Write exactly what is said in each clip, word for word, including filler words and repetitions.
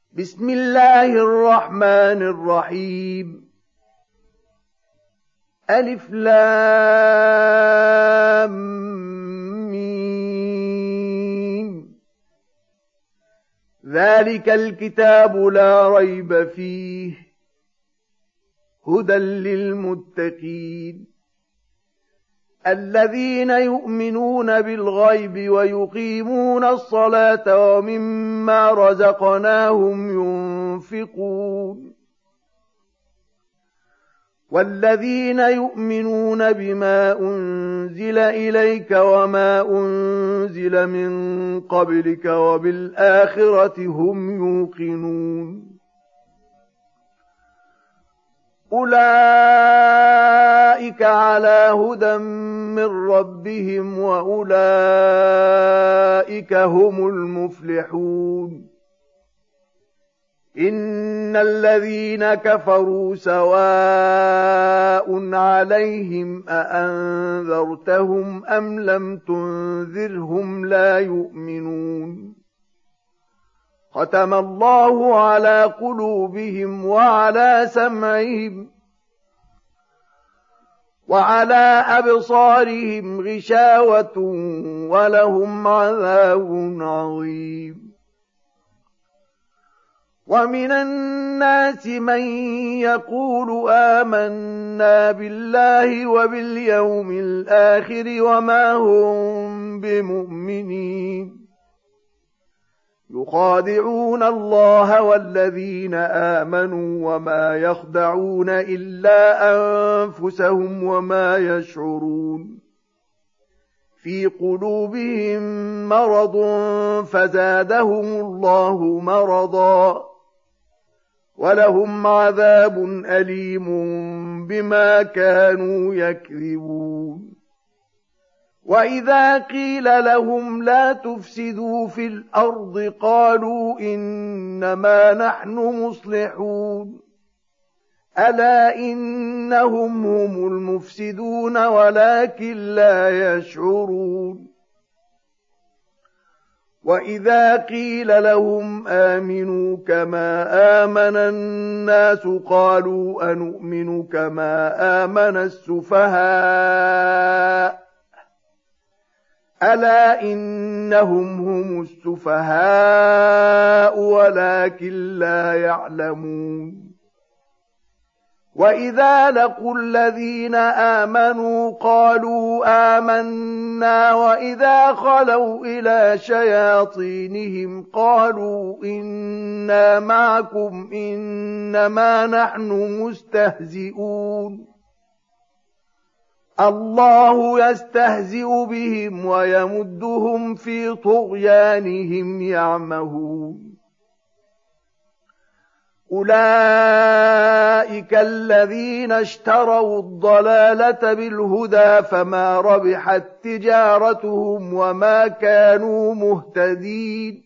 بسم الله الرحمن الرحيم ألف لام ميم ذلك الكتاب لا ريب فيه هدى للمتقين الذين يؤمنون بالغيب ويقيمون الصلاة ومما رزقناهم ينفقون والذين يؤمنون بما أنزل إليك وما أنزل من قبلك وبالآخرة هم يوقنون أولئك على هدى من ربهم وأولئك هم المفلحون إن الذين كفروا سواء عليهم أأنذرتهم أم لم تنذرهم لا يؤمنون ختم الله على قلوبهم وعلى سمعهم وعلى أبصارهم غشاوة ولهم عذاب عظيم ومن الناس من يقول آمنا بالله وباليوم الآخر وما هم بمؤمنين يخادعون الله والذين آمنوا وما يخدعون إلا أنفسهم وما يشعرون في قلوبهم مرض فزادهم الله مرضا ولهم عذاب أليم بما كانوا يكذبون وإذا قيل لهم لا تفسدوا في الأرض قالوا إنما نحن مصلحون ألا إنهم هم المفسدون ولكن لا يشعرون وإذا قيل لهم آمنوا كما آمن الناس قالوا أنؤمن كما آمن السفهاء ألا إنهم هم السفهاء ولكن لا يعلمون وإذا لقوا الذين آمنوا قالوا آمنا وإذا خلوا إلى شياطينهم قالوا إنا معكم إنما نحن مستهزئون الله يستهزئ بهم ويمدهم في طغيانهم يعمهون أولئك الذين اشتروا الضلالة بالهدى فما ربحت تجارتهم وما كانوا مهتدين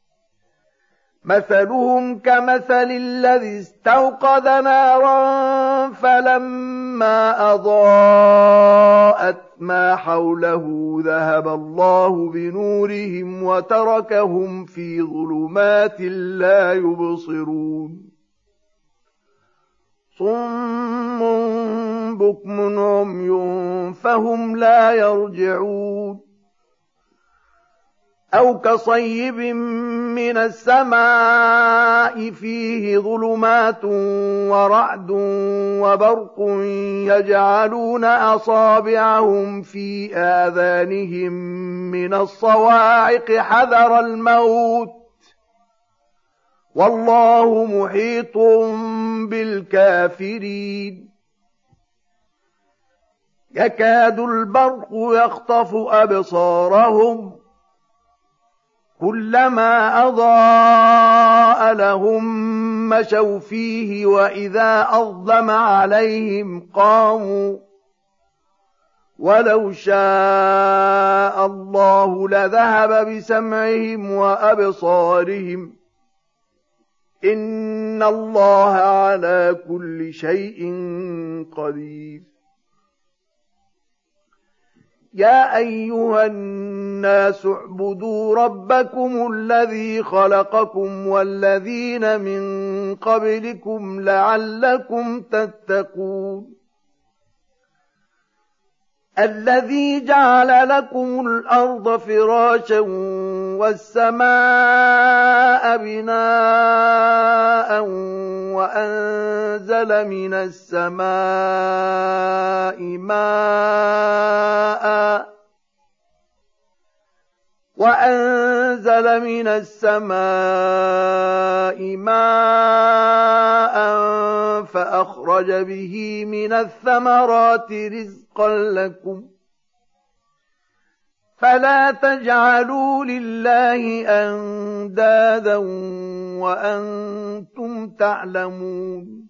مثلهم كمثل الذي استوقد نارا فلما أضاءت ما حوله ذهب الله بنورهم وتركهم في ظلمات لا يبصرون صم بكم عمي فهم لا يرجعون أو كصيب من السماء فيه ظلمات ورعد وبرق يجعلون أصابعهم في آذانهم من الصواعق حذر الموت والله محيط بالكافرين يكاد البرق يخطف أبصارهم كلما أضاء لهم مشوا فيه وإذا أظلم عليهم قاموا ولو شاء الله لذهب بسمعهم وأبصارهم إن الله على كل شيء قدير يا أيها الناس اعبدوا ربكم الذي خلقكم والذين من قبلكم لعلكم تتقون الذي جعل لكم الأرض فراشا والسماء بناء وأنزل من السماء ماء وأنزل من السماء ماء فأخرج به من الثمرات رزقا لكم فلا تجعلوا لله أندادا وأنتم تعلمون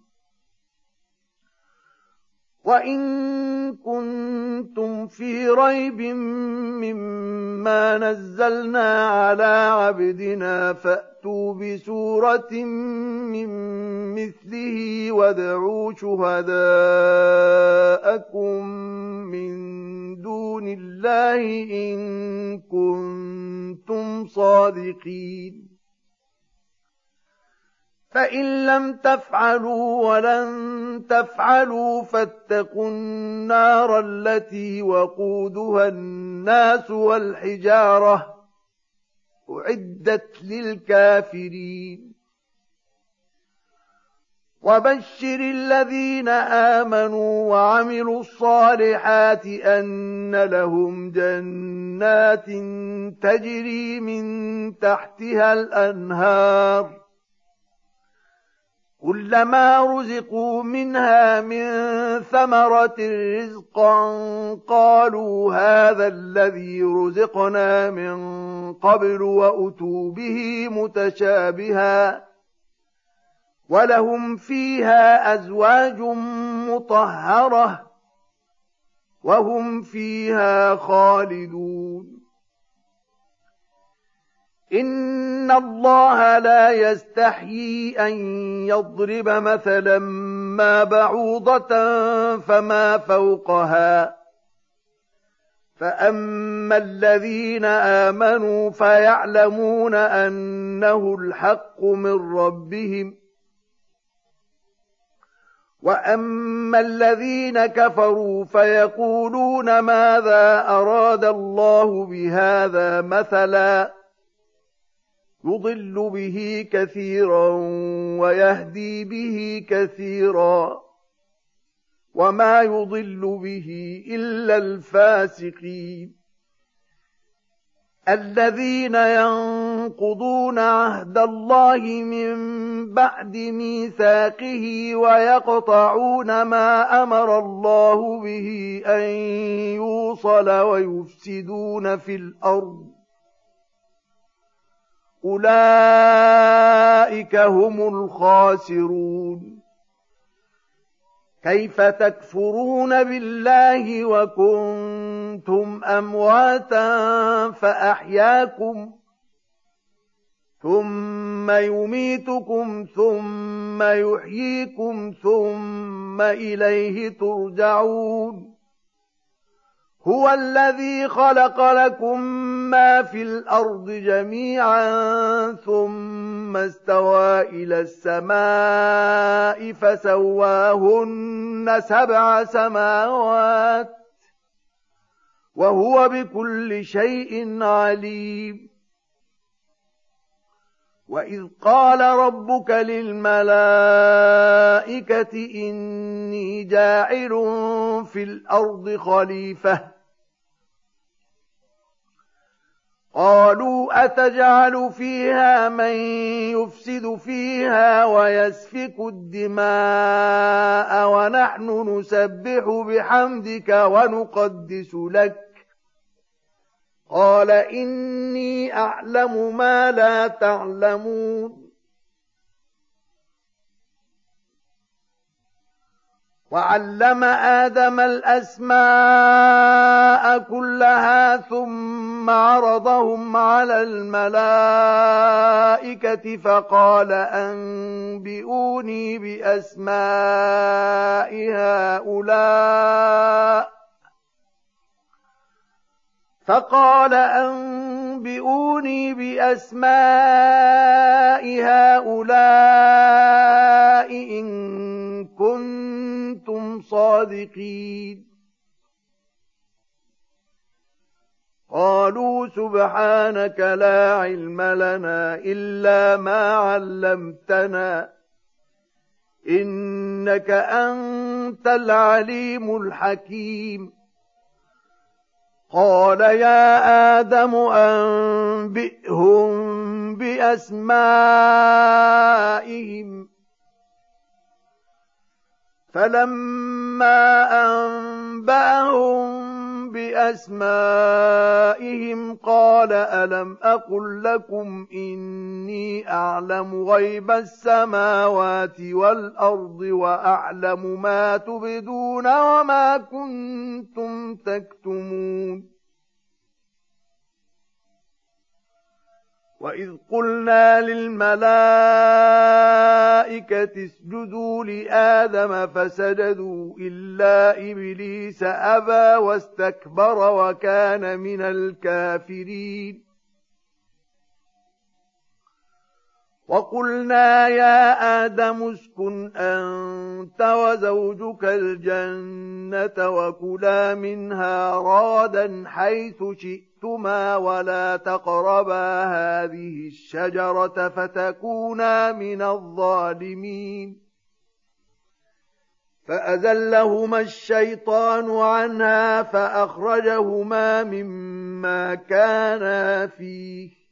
وإن كنتم في ريب مما نزلنا على عبدنا فأتوا بسورة من مثله وادعوا شهداءكم من دون الله إن كنتم صادقين فإن لم تفعلوا ولن تفعلوا فاتقوا النار التي وقودها الناس والحجارة أعدت للكافرين وبشر الذين آمنوا وعملوا الصالحات أن لهم جنات تجري من تحتها الأنهار كلما رزقوا منها من ثمرة رزقا قالوا هذا الذي رزقنا من قبل وأتوا به متشابها ولهم فيها أزواج مطهرة وهم فيها خالدون إن الله لا يستحيي أن يضرب مثلا ما بعوضة فما فوقها فأما الذين آمنوا فيعلمون أنه الحق من ربهم وأما الذين كفروا فيقولون ماذا أراد الله بهذا مثلا يضل به كثيرا ويهدي به كثيرا وما يضل به إلا الفاسقين الذين ينقضون عهد الله من بعد ميثاقه ويقطعون ما أمر الله به أن يوصل ويفسدون في الأرض أولئك هم الخاسرون كيف تكفرون بالله وكنتم أمواتا فأحياكم ثم يميتكم ثم يحييكم ثم إليه ترجعون هو الذي خلق لكم ما في الأرض جميعا ثم استوى إلى السماء فسواهن سبع سماوات وهو بكل شيء عليم وإذ قال ربك للملائكة إني جاعل في الأرض خليفة قالوا أتجعل فيها من يفسد فيها ويسفك الدماء ونحن نسبح بحمدك ونقدس لك قال إني أعلم ما لا تعلمون وعلم آدم الأسماء كلها ثم عرضهم على الملائكة فقال أنبئوني بأسماء هؤلاء فقال أنبئوني بأسماء هؤلاء إن كنتم صادقين قالوا سبحانك لا علم لنا إلا ما علمتنا إنك أنت العليم الحكيم قال يا آدم أنبئهم بأسمائهم فلما أنبأهم بأسمائهم قال ألم أقل لكم إني أعلم غيب السماوات والأرض وأعلم ما تبدون وما كنتم تكتمون وإذ قلنا للملائكة اسجدوا لآدم فسجدوا إلا إبليس أبى واستكبر وكان من الكافرين وقلنا يا آدم اسكن أنت وزوجك الجنة وكلا منها رغدا حيث شئتما ولا تقربا هذه الشجرة فتكونا من الظالمين فأزلهما الشيطان عنها فأخرجهما مما كانا فيه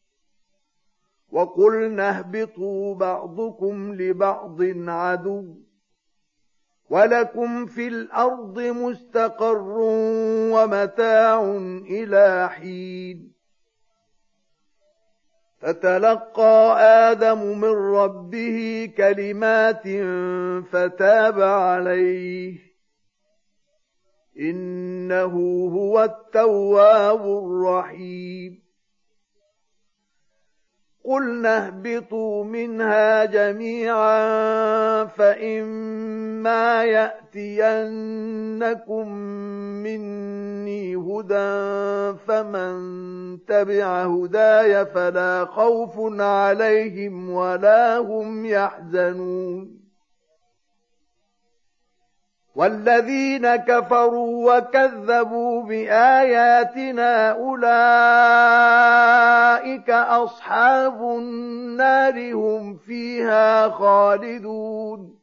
وقلنا اهبطوا بعضكم لبعض عدو ولكم في الأرض مستقر ومتاع إلى حين فتلقى آدم من ربه كلمات فتاب عليه إنه هو التواب الرحيم قلنا اهبطوا منها جميعا فإما يأتينكم مني هدى فمن تبع هداي فلا خوف عليهم ولا هم يحزنون والذين كفروا وكذبوا بآياتنا أولئك أصحاب النار هم فيها خالدون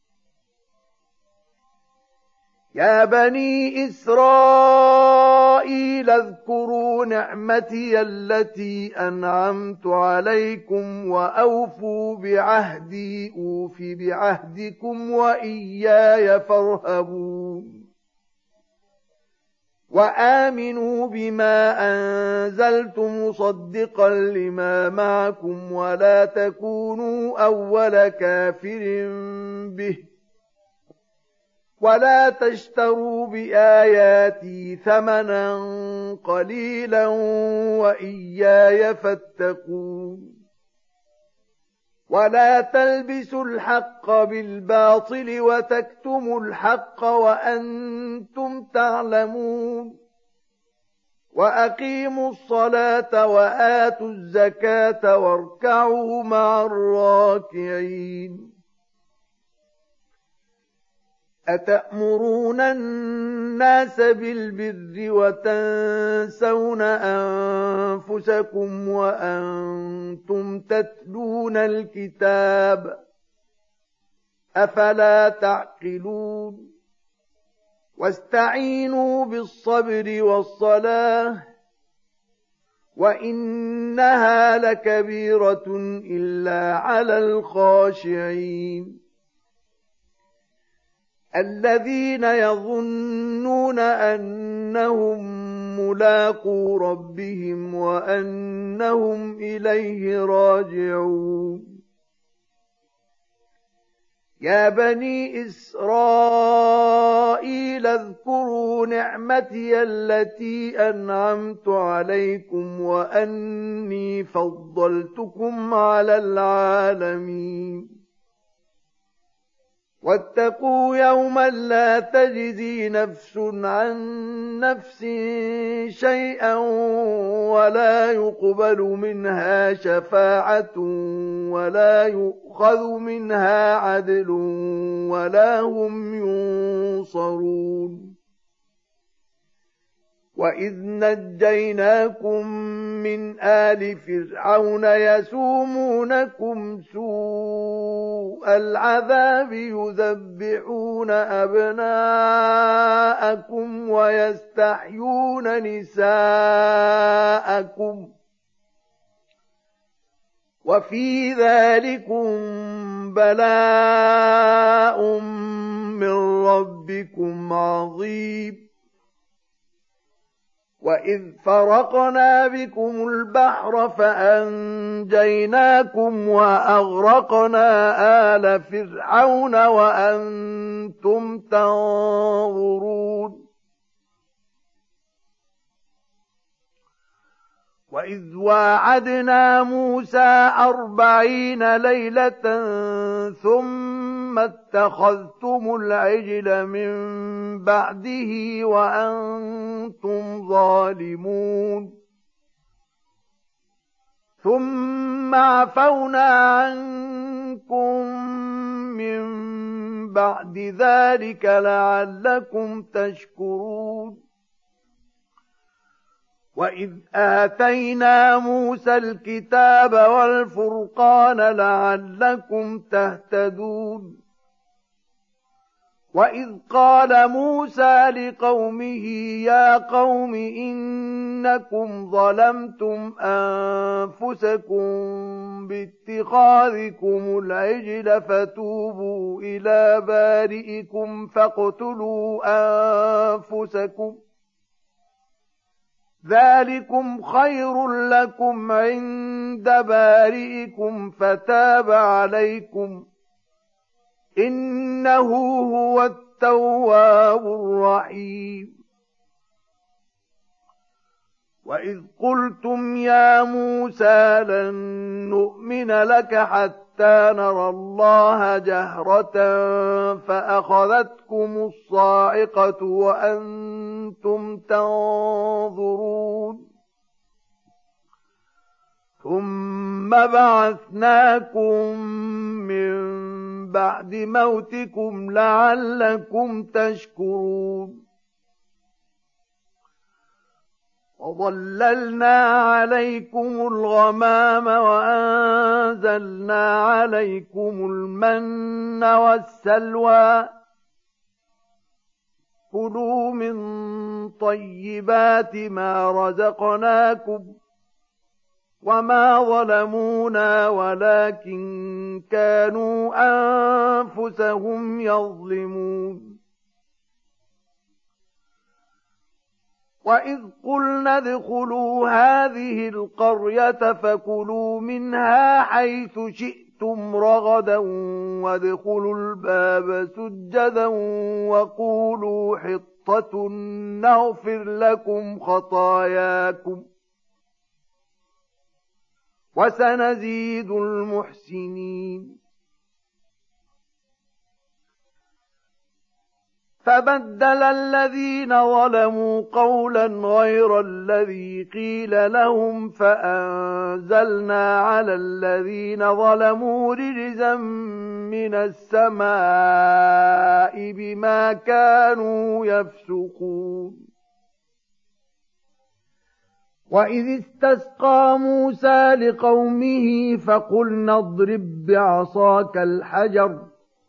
يا بني إسرائيل اذكروا نعمتي التي أنعمت عليكم وأوفوا بعهدي أوف بعهدكم وإياي فارهبون وآمنوا بما أنزلت مصدقا لما معكم ولا تكونوا أول كافر به ولا تشتروا بآياتي ثمنا قليلا وإياي فاتقون ولا تلبسوا الحق بالباطل وتكتموا الحق وأنتم تعلمون وأقيموا الصلاة وآتوا الزكاة واركعوا مع الراكعين أتأمرون الناس بالبر وتنسون أنفسكم وأنتم تتلون الكتاب أفلا تعقلون واستعينوا بالصبر والصلاة وإنها لكبيرة إلا على الخاشعين الذين يظنون أنهم ملاقو ربهم وأنهم إليه راجعون يا بني إسرائيل اذكروا نعمتي التي أنعمت عليكم وأني فضلتكم على العالمين واتقوا يوما لا تجزي نفس عن نفس شيئا ولا يقبل منها شفاعة ولا يؤخذ منها عدل ولا هم ينصرون. وإذ نجيناكم من آل فرعون يسومونكم سوء العذاب يذبحون أبناءكم ويستحيون نساءكم وفي ذلكم بلاء من ربكم عظيم. وإذ فرقنا بكم البحر فأنجيناكم وأغرقنا آل فرعون وأنتم تنظرون. وإذ واعدنا موسى أربعين ليلة ثم اتخذتم العجل من بعده وأنتم ظالمون. ثم عفونا عنكم من بعد ذلك لعلكم تشكرون. وإذ آتينا موسى الكتاب والفرقان لعلكم تهتدون. وإذ قال موسى لقومه يا قوم إنكم ظلمتم أنفسكم باتخاذكم العجل فتوبوا إلى بارئكم فاقتلوا أنفسكم ذلكم خير لكم عند بارئكم فتاب عليكم إنه هو التواب الرحيم. وإذ قلتم يا موسى لن نؤمن لك حتى نرى الله جهرة فأخذتكم الصاعقة وأنتم تنظرون. ثم بعثناكم من بعد موتكم لعلكم تشكرون. وظللنا عليكم الغمام وأنزلنا عليكم المن والسلوى كلوا من طيبات ما رزقناكم وما ظلمونا ولكن كانوا أنفسهم يظلمون. وإذ قلنا ادخلوا هذه القرية فكلوا منها حيث شئتم رغدا وادخلوا الباب سجدا وقولوا حطة نغفر لكم خطاياكم وسنزيد المحسنين. فبدل الذين ظلموا قولا غير الذي قيل لهم فأنزلنا على الذين ظلموا رجزا من السماء بما كانوا يفسقون. وإذ استسقى موسى لقومه فقلنا اضرب بعصاك الحجر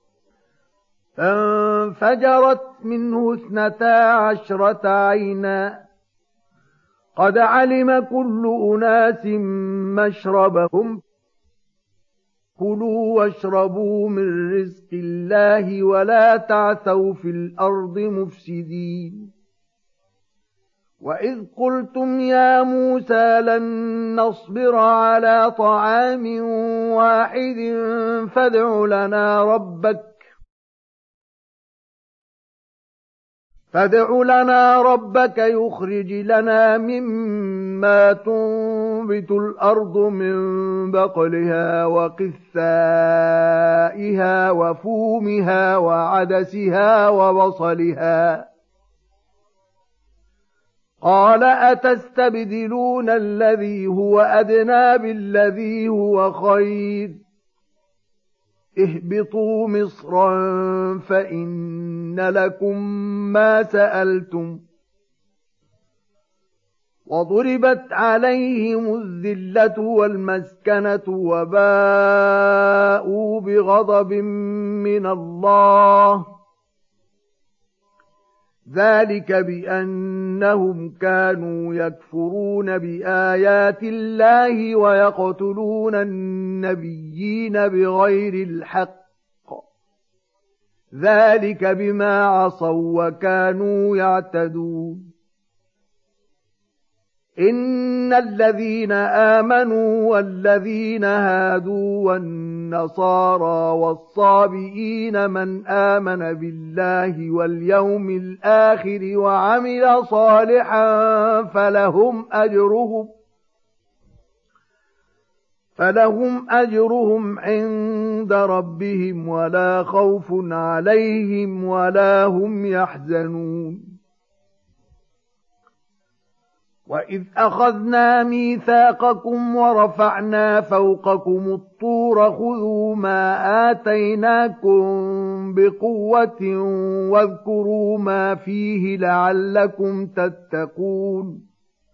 فانفجرت منه اثنتا عشرة عينا قد علم كل أناس مشربهم كلوا واشربوا من رزق الله ولا تعثوا في الأرض مفسدين. وإذ قلتم يا موسى لن نصبر على طعام واحد فادع لنا ربك فادع لنا ربك يخرج لنا مما تنبت الأرض من بقلها وقثائها وفومها وعدسها وبصلها. قال أتستبدلون الذي هو أدنى بالذي هو خير اهبطوا مصرا فإن لكم ما سألتم وضربت عليهم الذلة والمسكنة وباءوا بغضب من الله ذلك بأنهم كانوا يكفرون بآيات الله ويقتلون النبيين بغير الحق ذلك بما عصوا وكانوا يعتدون. إن الذين آمنوا والذين هادوا والنصارى والصابئين من آمن بالله واليوم الآخر وعمل صالحا فلهم أجرهم فلهم أجرهم عند ربهم ولا خوف عليهم ولا هم يحزنون. وإذ أخذنا ميثاقكم ورفعنا فوقكم الطور خذوا ما آتيناكم بقوة واذكروا ما فيه لعلكم تتقون.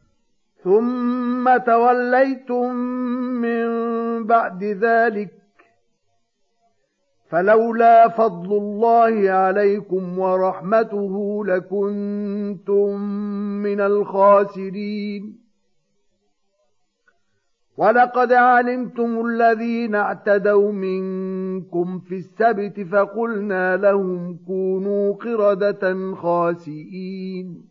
ثم توليتم من بعد ذلك فلولا فضل الله عليكم ورحمته لكنتم من الخاسرين. ولقد علمتم الذين اعتدوا منكم في السبت فقلنا لهم كونوا قردة خاسئين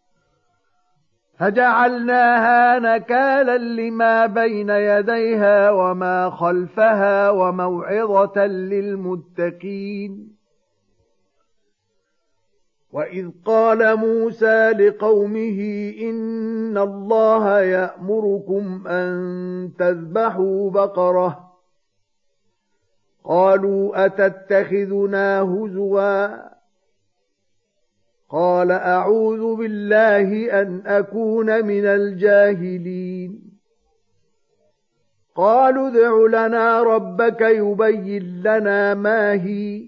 فجعلناها نكالا لما بين يديها وما خلفها وموعظة للمتقين. وإذ قال موسى لقومه إن الله يأمركم أن تذبحوا بقرة قالوا أتتخذنا هزوا قال أعوذ بالله أن أكون من الجاهلين. قالوا ادع لنا ربك يبين لنا ما هي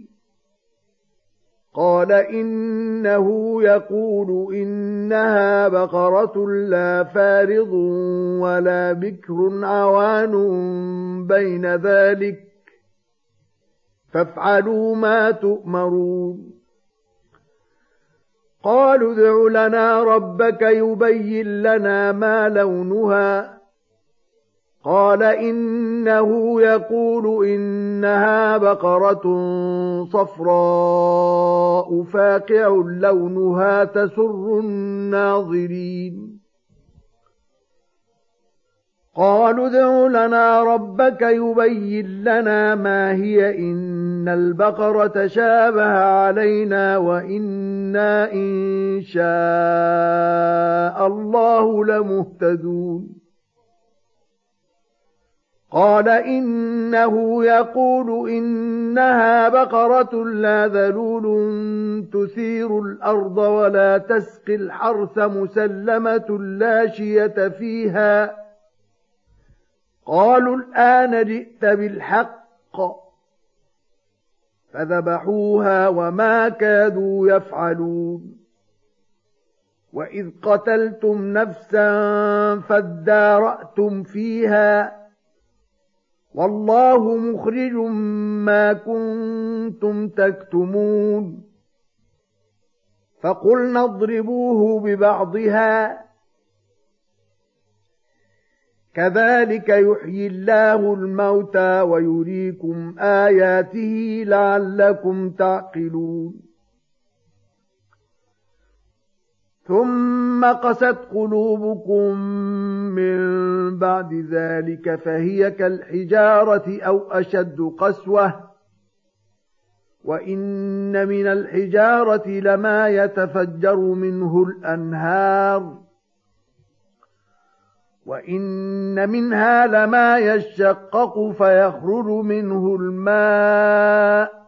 قال إنه يقول إنها بقرة لا فارض ولا بكر عوان بين ذلك فافعلوا ما تؤمرون. قالوا ادع لنا ربك يبين لنا ما لونها قال إنه يقول إنها بقرة صفراء فاقع لونها تسر الناظرين. قالوا ادع لنا ربك يبين لنا ما هي إن البقرة شابه علينا وإنا إن شاء الله لمهتدون. قال إنه يقول إنها بقرة لا ذلول تثير الأرض ولا تسقي الحرث مسلمة لا شية فيها. قالوا الآن جئت بالحق فذبحوها وما كادوا يفعلون. وإذ قتلتم نفسا فادارأتم فيها والله مخرج ما كنتم تكتمون. فقلنا اضربوه ببعضها كذلك يحيي الله الموتى ويريكم آياته لعلكم تعقلون. ثم قست قلوبكم من بعد ذلك فهي كالحجارة أو أشد قسوة وإن من الحجارة لما يتفجر منه الأنهار وإن منها لما يشقق فيخرج منه الماء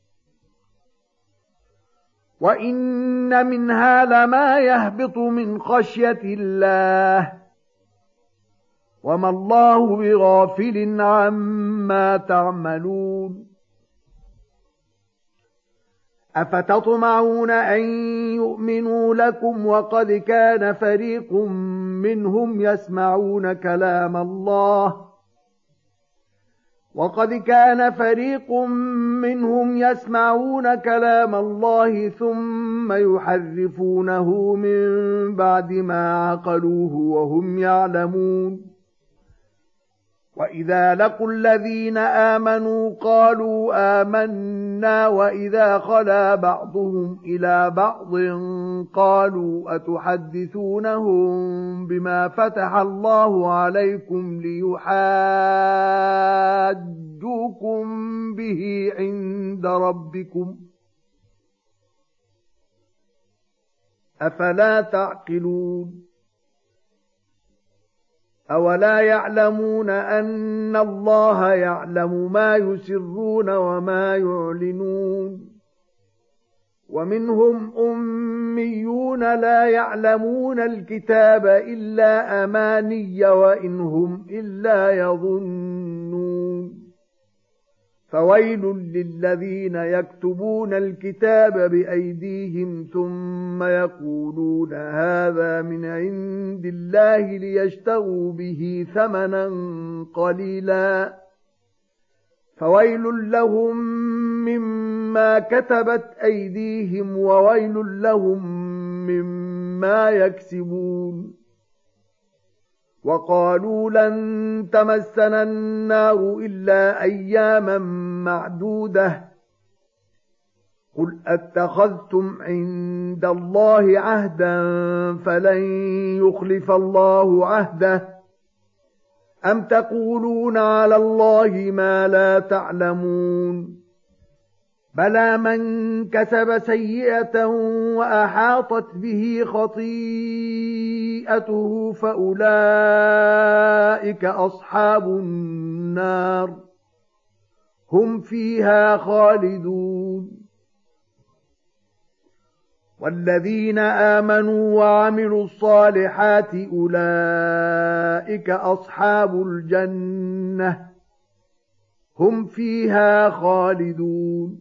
وإن منها لما يهبط من خشية الله وما الله بغافل عما تعملون أفتطمعون أن يؤمنوا لكم وقد كان فريق منهم يسمعون كلام الله وقد كان فريق منهم يسمعون كلام الله ثم يحرفونه من بعد ما عقلوه وهم يعلمون وإذا لقوا الذين آمنوا قالوا آمنا وإذا خلا بعضهم إلى بعض قالوا أتحدثونهم بما فتح الله عليكم ليحاجوكم به عند ربكم أفلا تعقلون أولا يعلمون أن الله يعلم ما يسرون وما يعلنون ومنهم أميون لا يعلمون الكتاب إلا أماني وإن هم إلا يظنون فويل للذين يكتبون الكتاب بأيديهم ثم يقولون هذا من عند الله ليشتروا به ثمنا قليلا فويل لهم مما كتبت أيديهم وويل لهم مما يكسبون وقالوا لن تمسنا النار إلا أياما معدودة قل أتخذتم عند الله عهدا فلن يخلف الله عهده أم تقولون على الله ما لا تعلمون بلى من كسب سيئة وأحاطت به خطيئته فأولئك أصحاب النار هم فيها خالدون والذين آمنوا وعملوا الصالحات أولئك أصحاب الجنة هم فيها خالدون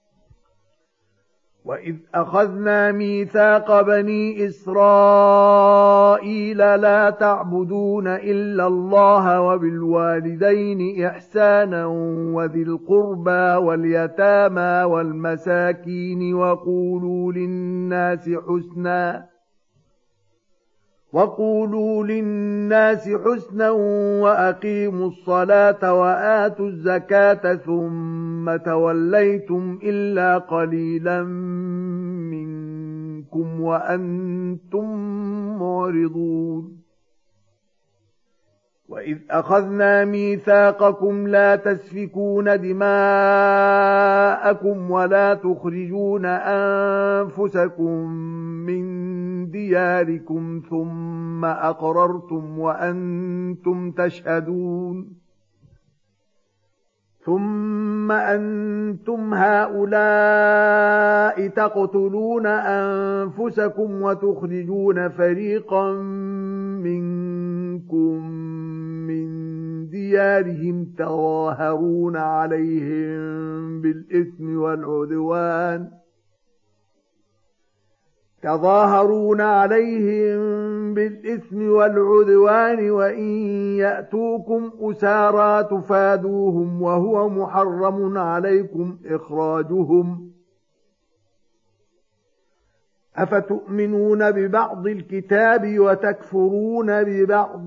وإذ أخذنا ميثاق بني إسرائيل لا تعبدون إلا الله وبالوالدين إحسانا وذي القربى واليتامى والمساكين وقولوا للناس حسنا وقولوا للناس حسنا وأقيموا الصلاة وآتوا الزكاة ثم توليتم إلا قليلا منكم وأنتم معرضون وإذ أخذنا ميثاقكم لا تسفكون دماءكم ولا تخرجون أنفسكم من دياركم ثم أقررتم وأنتم تشهدون ثم أنتم هؤلاء تقتلون أنفسكم وتخرجون فريقا منكم من ديارهم تظاهرون عليهم بالإثم والعدوان تظاهرون عليهم بالإثم والعدوان وإن يأتوكم أسارى تفادوهم وهو محرم عليكم إخراجهم أفتؤمنون ببعض الكتاب وتكفرون ببعض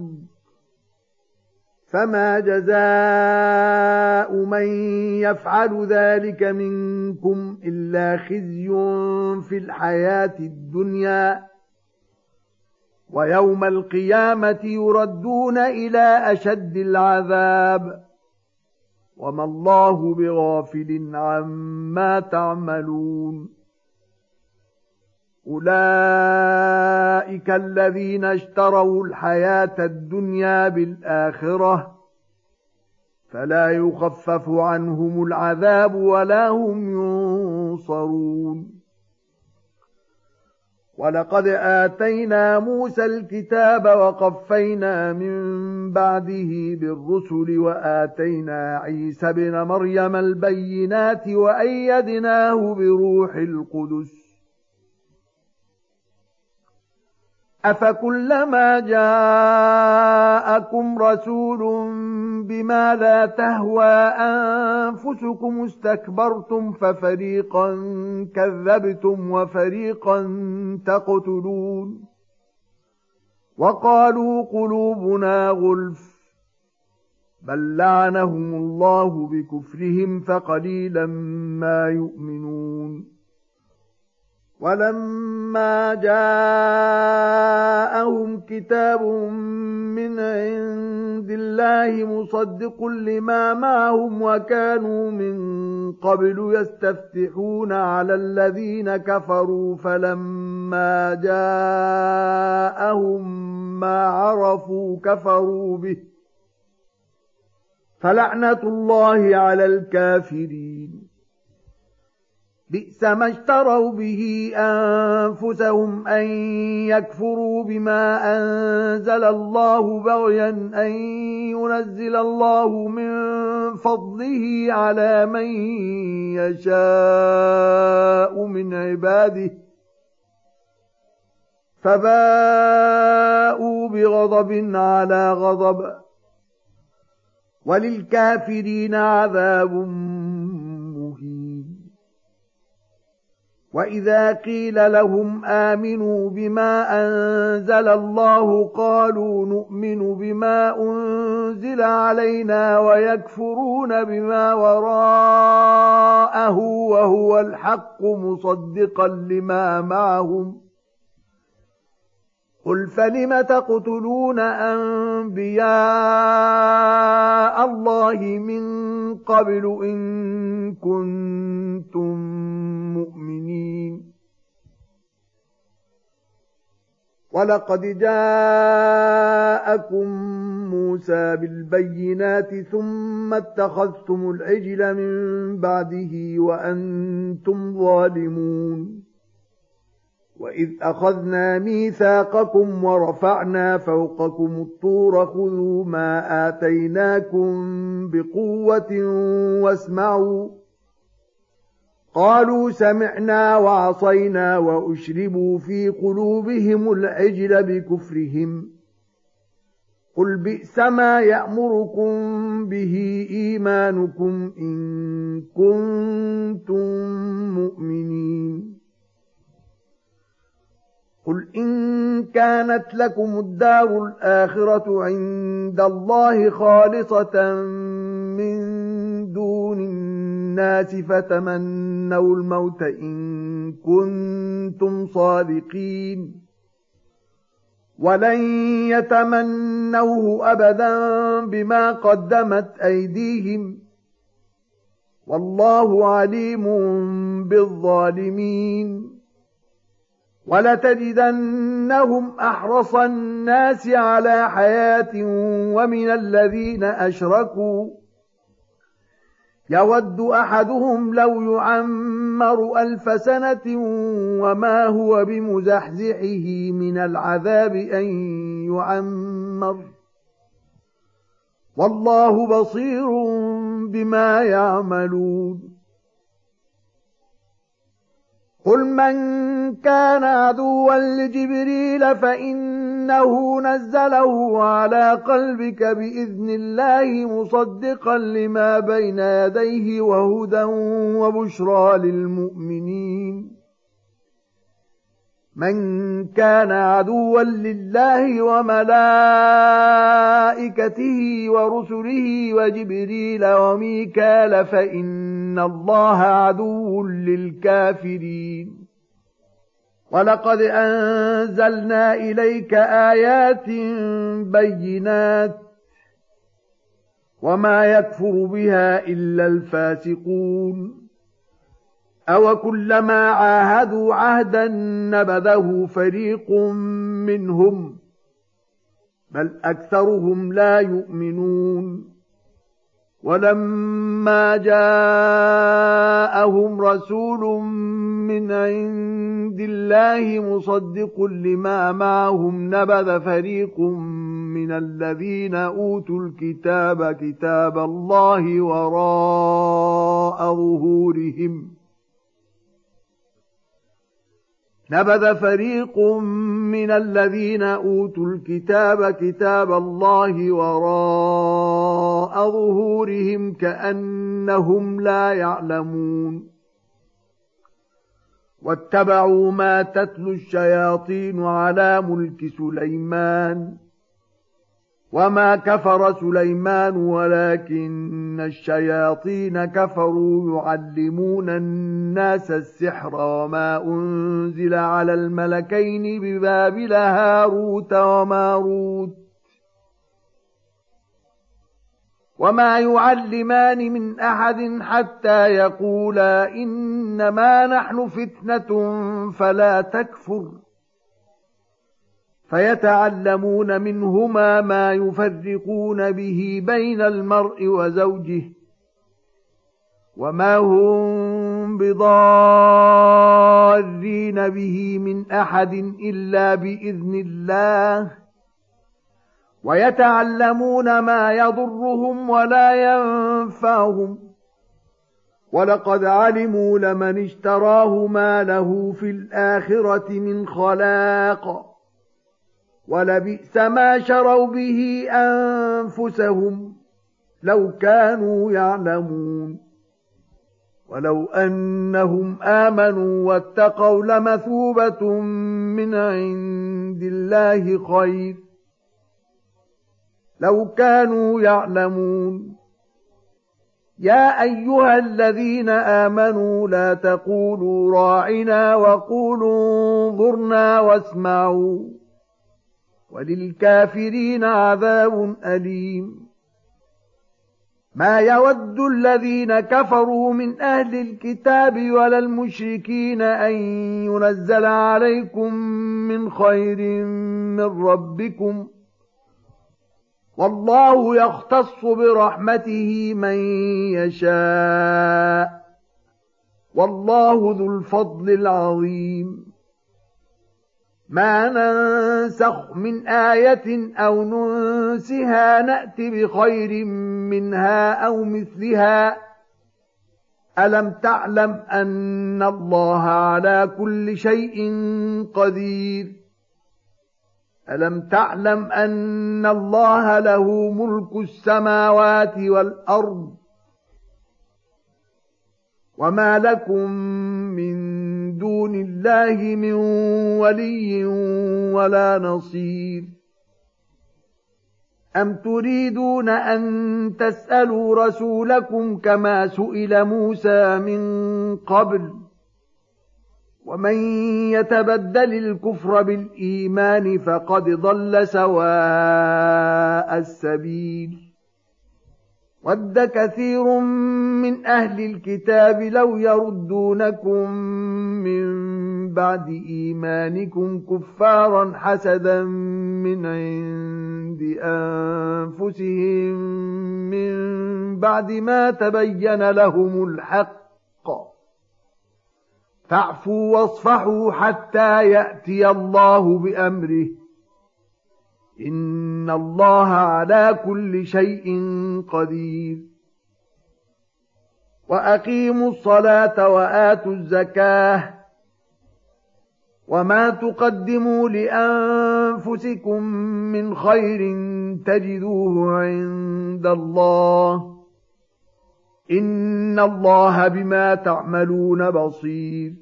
فما جزاء من يفعل ذلك منكم إلا خزي في الحياة الدنيا ويوم القيامة يردون إلى أشد العذاب وما الله بغافل عما تعملون أولئك الذين اشتروا الحياة الدنيا بالآخرة فلا يخفف عنهم العذاب ولا هم ينصرون ولقد آتينا موسى الكتاب وقفينا من بعده بالرسل وآتينا عيسى ابن مريم البينات وأيدناه بروح القدس أفكلما جاءكم رسول بما لا تهوى أنفسكم استكبرتم ففريقا كذبتم وفريقا تقتلون وقالوا قلوبنا غلف بل لعنهم الله بكفرهم فقليلا ما يؤمنون ولما جاءهم كتاب من عند الله مصدق لما معهم وكانوا من قبل يستفتحون على الذين كفروا فلما جاءهم ما عرفوا كفروا به فلعنة الله على الكافرين بئس ما اشتروا به أنفسهم أن يكفروا بما أنزل الله بغيا أن ينزل الله من فضله على من يشاء من عباده فباءوا بغضب على غضب وللكافرين عذاب مهين وإذا قيل لهم آمنوا بما أنزل الله قالوا نؤمن بما أنزل علينا ويكفرون بما وراءه وهو الحق مصدقا لما معهم قل فلم تقتلون أنبياء الله من قبل إن كنتم مؤمنين ولقد جاءكم موسى بالبينات ثم اتخذتم العجل من بعده وأنتم ظالمون وإذ أخذنا ميثاقكم ورفعنا فوقكم الطور خذوا ما آتيناكم بقوة واسمعوا قالوا سمعنا وعصينا وأشربوا في قلوبهم العجل بكفرهم قل بئس ما يأمركم به إيمانكم إن كنتم مؤمنين قل إن كانت لكم الدار الآخرة عند الله خالصة من دون الناس فتمنوا الموت إن كنتم صادقين ولن يتمنوه أبدا بما قدمت أيديهم والله عليم بالظالمين ولتجدنهم أحرص الناس على حياة ومن الذين أشركوا يود أحدهم لو يعمر ألف سنة وما هو بمزحزحه من العذاب أن يعمر والله بصير بما يعملون قل من كان عدوا لجبريل فإنه نزله على قلبك بإذن الله مصدقا لما بين يديه وهدى وبشرى للمؤمنين من كان عدوا لله وملائكته ورسله وجبريل وميكال فإن الله عدو للكافرين ولقد أنزلنا إليك آيات بينات وما يكفر بها إلا الفاسقون أو كلما عاهدوا عهدا نبذه فريق منهم بل أكثرهم لا يؤمنون ولما جاءهم رسول من عند الله مصدق لما معهم نبذ فريق من الذين أوتوا الكتاب كتاب الله وراء ظهورهم نبذ فريق من الذين أوتوا الكتاب كتاب الله وراء ظهورهم كأنهم لا يعلمون واتبعوا ما تتلو الشياطين على ملك سليمان وما كفر سليمان ولكن الشياطين كفروا يعلمون الناس السحر وما أنزل على الملكين ببابل هاروت وماروت وما يعلمان من أحد حتى يقولا إنما نحن فتنة فلا تكفر فيتعلمون منهما ما يفرقون به بين المرء وزوجه وما هم بضارين به من أحد إلا بإذن الله ويتعلمون ما يضرهم ولا ينفعهم ولقد علموا لمن اشتراه ما له في الآخرة من خلاق ولبئس ما شروا به أنفسهم لو كانوا يعلمون ولو أنهم آمنوا واتقوا لمثوبة من عند الله خير لو كانوا يعلمون يا أيها الذين آمنوا لا تقولوا راعنا وقولوا انظرنا واسمعوا وللكافرين عذاب أليم ما يود الذين كفروا من أهل الكتاب ولا المشركين أن ينزل عليكم من خير من ربكم والله يختص برحمته من يشاء والله ذو الفضل العظيم ما ننسخ من آية أو ننسها نأت بخير منها أو مثلها ألم تعلم أن الله على كل شيء قدير ألم تعلم أن الله له ملك السماوات والأرض وما لكم من دون الله من ولي ولا نصير أم تريدون أن تسألوا رسولكم كما سئل موسى من قبل ومن يتبدل الكفر بالإيمان فقد ضل سواء السبيل ود كثير من أهل الكتاب لو يردونكم من بعد إيمانكم كفارا حسدا من عند أنفسهم من بعد ما تبين لهم الحق فاعفوا واصفحوا حتى يأتي الله بأمره إن الله على كل شيء قدير وأقيموا الصلاة وآتوا الزكاة وما تقدموا لأنفسكم من خير تجدوه عند الله إن الله بما تعملون بصير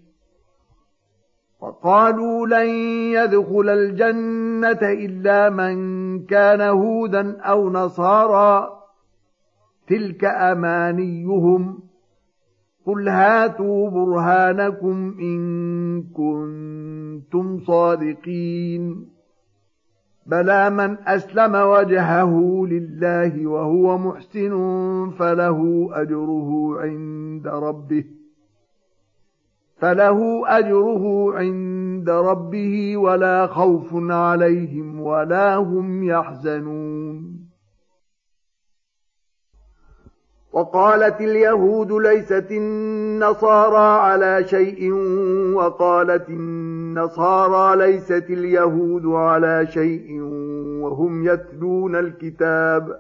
وقالوا لن يدخل الجنة إلا من كان هودا أو نصارى تلك أمانيهم قل هاتوا برهانكم إن كنتم صادقين بلى من أسلم وجهه لله وهو محسن فله أجره عند ربه فله أجره عند ربه ولا خوف عليهم ولا هم يحزنون. وقالت اليهود ليست النصارى على شيء وقالت النصارى ليست اليهود على شيء وهم يتلون الكتاب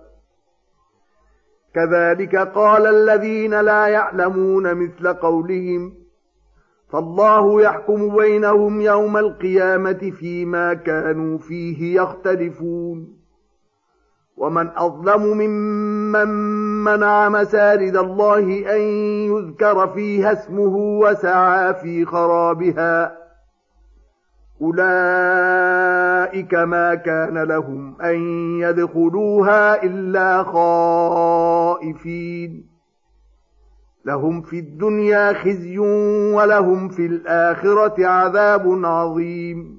كذلك قال الذين لا يعلمون مثل قولهم فالله يحكم بينهم يوم القيامة فيما كانوا فيه يختلفون. ومن أظلم ممن منع مساجد الله أن يذكر فيها اسمه وسعى في خرابها أولئك ما كان لهم أن يدخلوها إلا خائفين لهم في الدنيا خزي ولهم في الآخرة عذاب عظيم.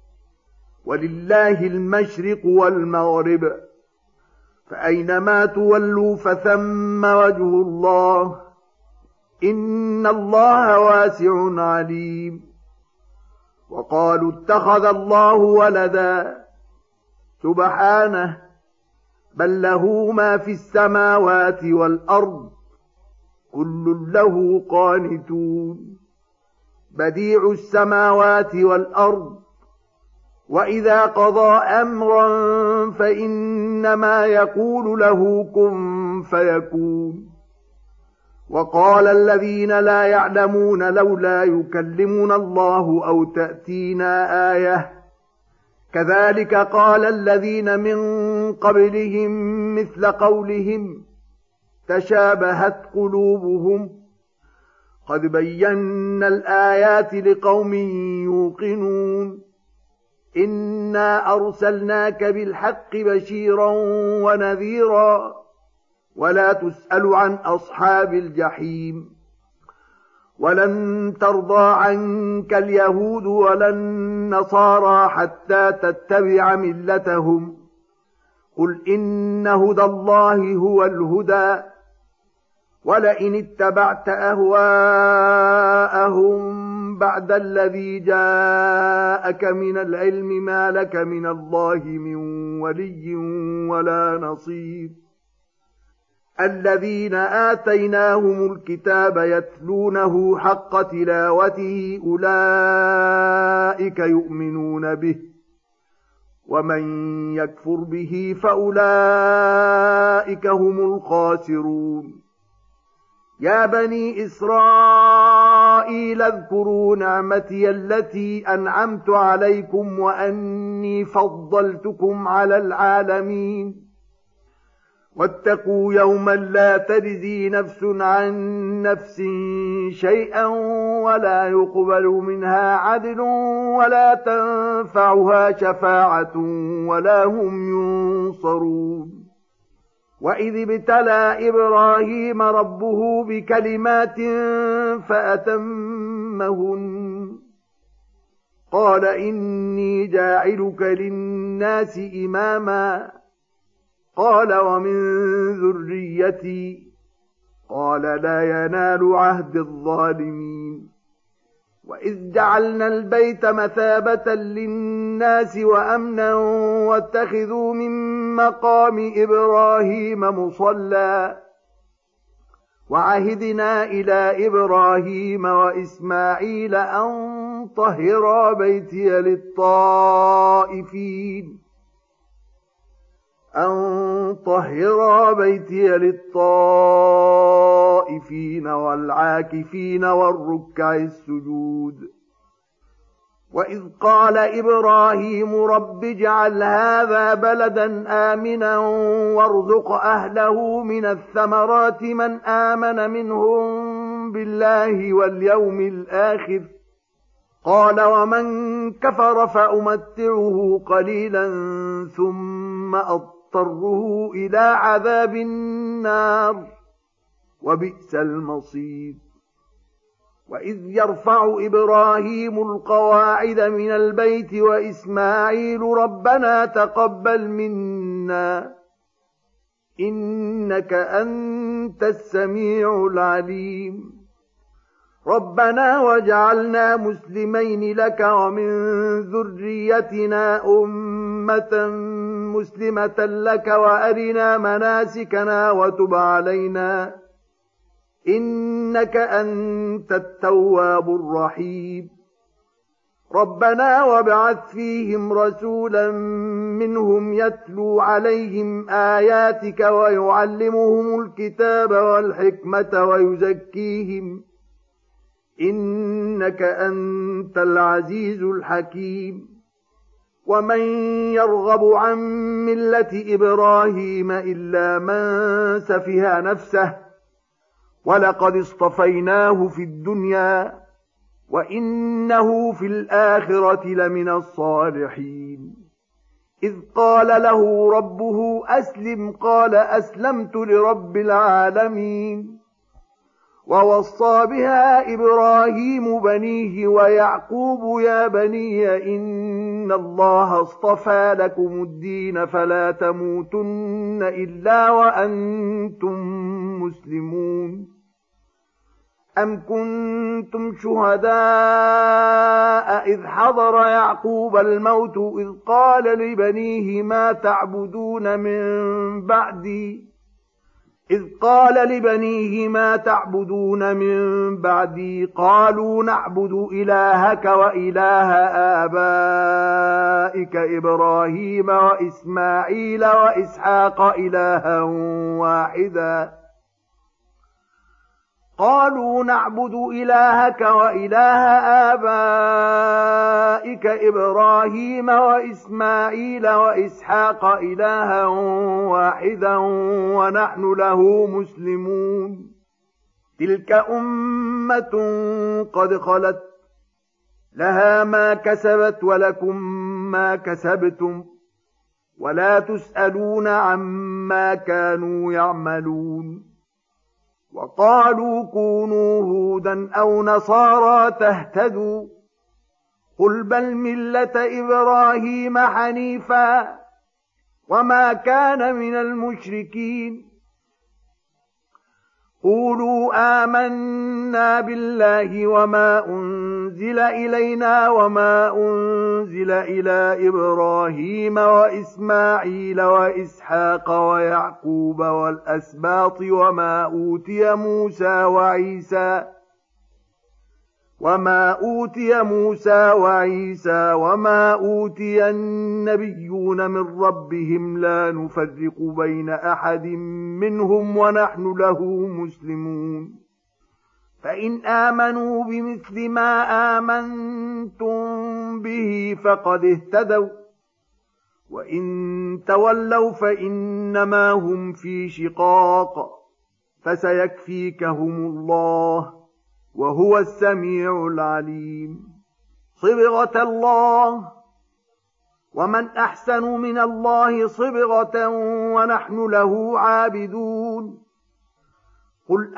ولله المشرق والمغرب فأينما تولوا فثم وجه الله إن الله واسع عليم. وقالوا اتخذ الله ولدا سبحانه بل له ما في السماوات والأرض كل له قانتون بديع السماوات والأرض وإذا قضى أمرا فإنما يقول له كن فيكون. وقال الذين لا يعلمون لولا يكلمنا الله أو تأتينا آية كذلك قال الذين من قبلهم مثل قولهم تشابهت قلوبهم قد بينا الآيات لقوم يوقنون إنا أرسلناك بالحق بشيرا ونذيرا ولا تسأل عن أصحاب الجحيم. ولن ترضى عنك اليهود ولا النصارى حتى تتبع ملتهم قل إن هدى الله هو الهدى ولئن اتبعت أهواءهم بعد الذي جاءك من العلم ما لك من الله من ولي ولا نصير. الذين آتيناهم الكتاب يتلونه حق تلاوته أولئك يؤمنون به ومن يكفر به فأولئك هم الخاسرون. يا بني إسرائيل اذكروا نعمتي التي أنعمت عليكم وأني فضلتكم على العالمين واتقوا يوما لا تجزي نفس عن نفس شيئا ولا يقبل منها عدل ولا تنفعها شفاعة ولا هم ينصرون. وإذ ابتلى إبراهيم ربه بكلمات فأتمهن قال إني جاعلك للناس إماما قال ومن ذريتي قال لا ينال عهد الظالمين. وإذ جعلنا البيت مثابة للناس وأمنا واتخذوا من مقام إبراهيم مصلى وعهدنا إلى إبراهيم وإسماعيل أن طهرا بيتي للطائفين أن طهرا بيتي للطائفين والعاكفين والركع السجود. وإذ قال إبراهيم رب اجعل هذا بلدا آمنا وارزق أهله من الثمرات من آمن منهم بالله واليوم الآخر قال ومن كفر فأمتعه قليلا ثم أضطره إلى عذاب النار وبئس المصير. وإذ يرفع إبراهيم القواعد من البيت وإسماعيل ربنا تقبل منا إنك أنت السميع العليم ربنا واجعلنا مسلمين لك ومن ذريتنا أمة مسلمة لك وأرنا مناسكنا وتب علينا إنك أنت التواب الرحيم ربنا وابعث فيهم رسولا منهم يتلو عليهم آياتك ويعلمهم الكتاب والحكمة ويزكيهم إنك أنت العزيز الحكيم ومن يرغب عن ملة إبراهيم إلا من سفه نفسه ولقد اصطفيناه في الدنيا وإنه في الآخرة لمن الصالحين إذ قال له ربه أسلم قال أسلمت لرب العالمين ووصى بها إبراهيم بنيه ويعقوب يا بني إن الله اصطفى لكم الدين فلا تموتن إلا وأنتم مسلمون أم كنتم شهداء إذ حضر يعقوب الموت إذ قال لبنيه ما تعبدون من بعدي إذ قال لبنيه ما تعبدون من بعدي قالوا نعبد إلهك وإله آبائك إبراهيم وإسماعيل وإسحاق إلها واحدا قالوا نعبد إلهك وإله آبائك إبراهيم وإسماعيل وإسحاق إلها واحدا ونحن له مسلمون تلك أمة قد خلت لها ما كسبت ولكم ما كسبتم ولا تسألون عما كانوا يعملون وقالوا كونوا هودا أو نصارى تهتدوا قل بل ملة إبراهيم حنيفا وما كان من المشركين قولوا آمنا بالله وما أنزل إلينا وما أنزل إلى إبراهيم وإسماعيل وإسحاق ويعقوب والأسباط وما أوتي موسى وعيسى وما أوتي موسى وعيسى وما أوتي النبيون من ربهم لا نفرق بين أحد منهم ونحن له مسلمون فإن آمنوا بمثل ما آمنتم به فقد اهتدوا وإن تولوا فإنما هم في شقاق فسيكفيكهم الله وهو السميع العليم صبغة الله ومن أحسن من الله صبغة ونحن له عابدون قل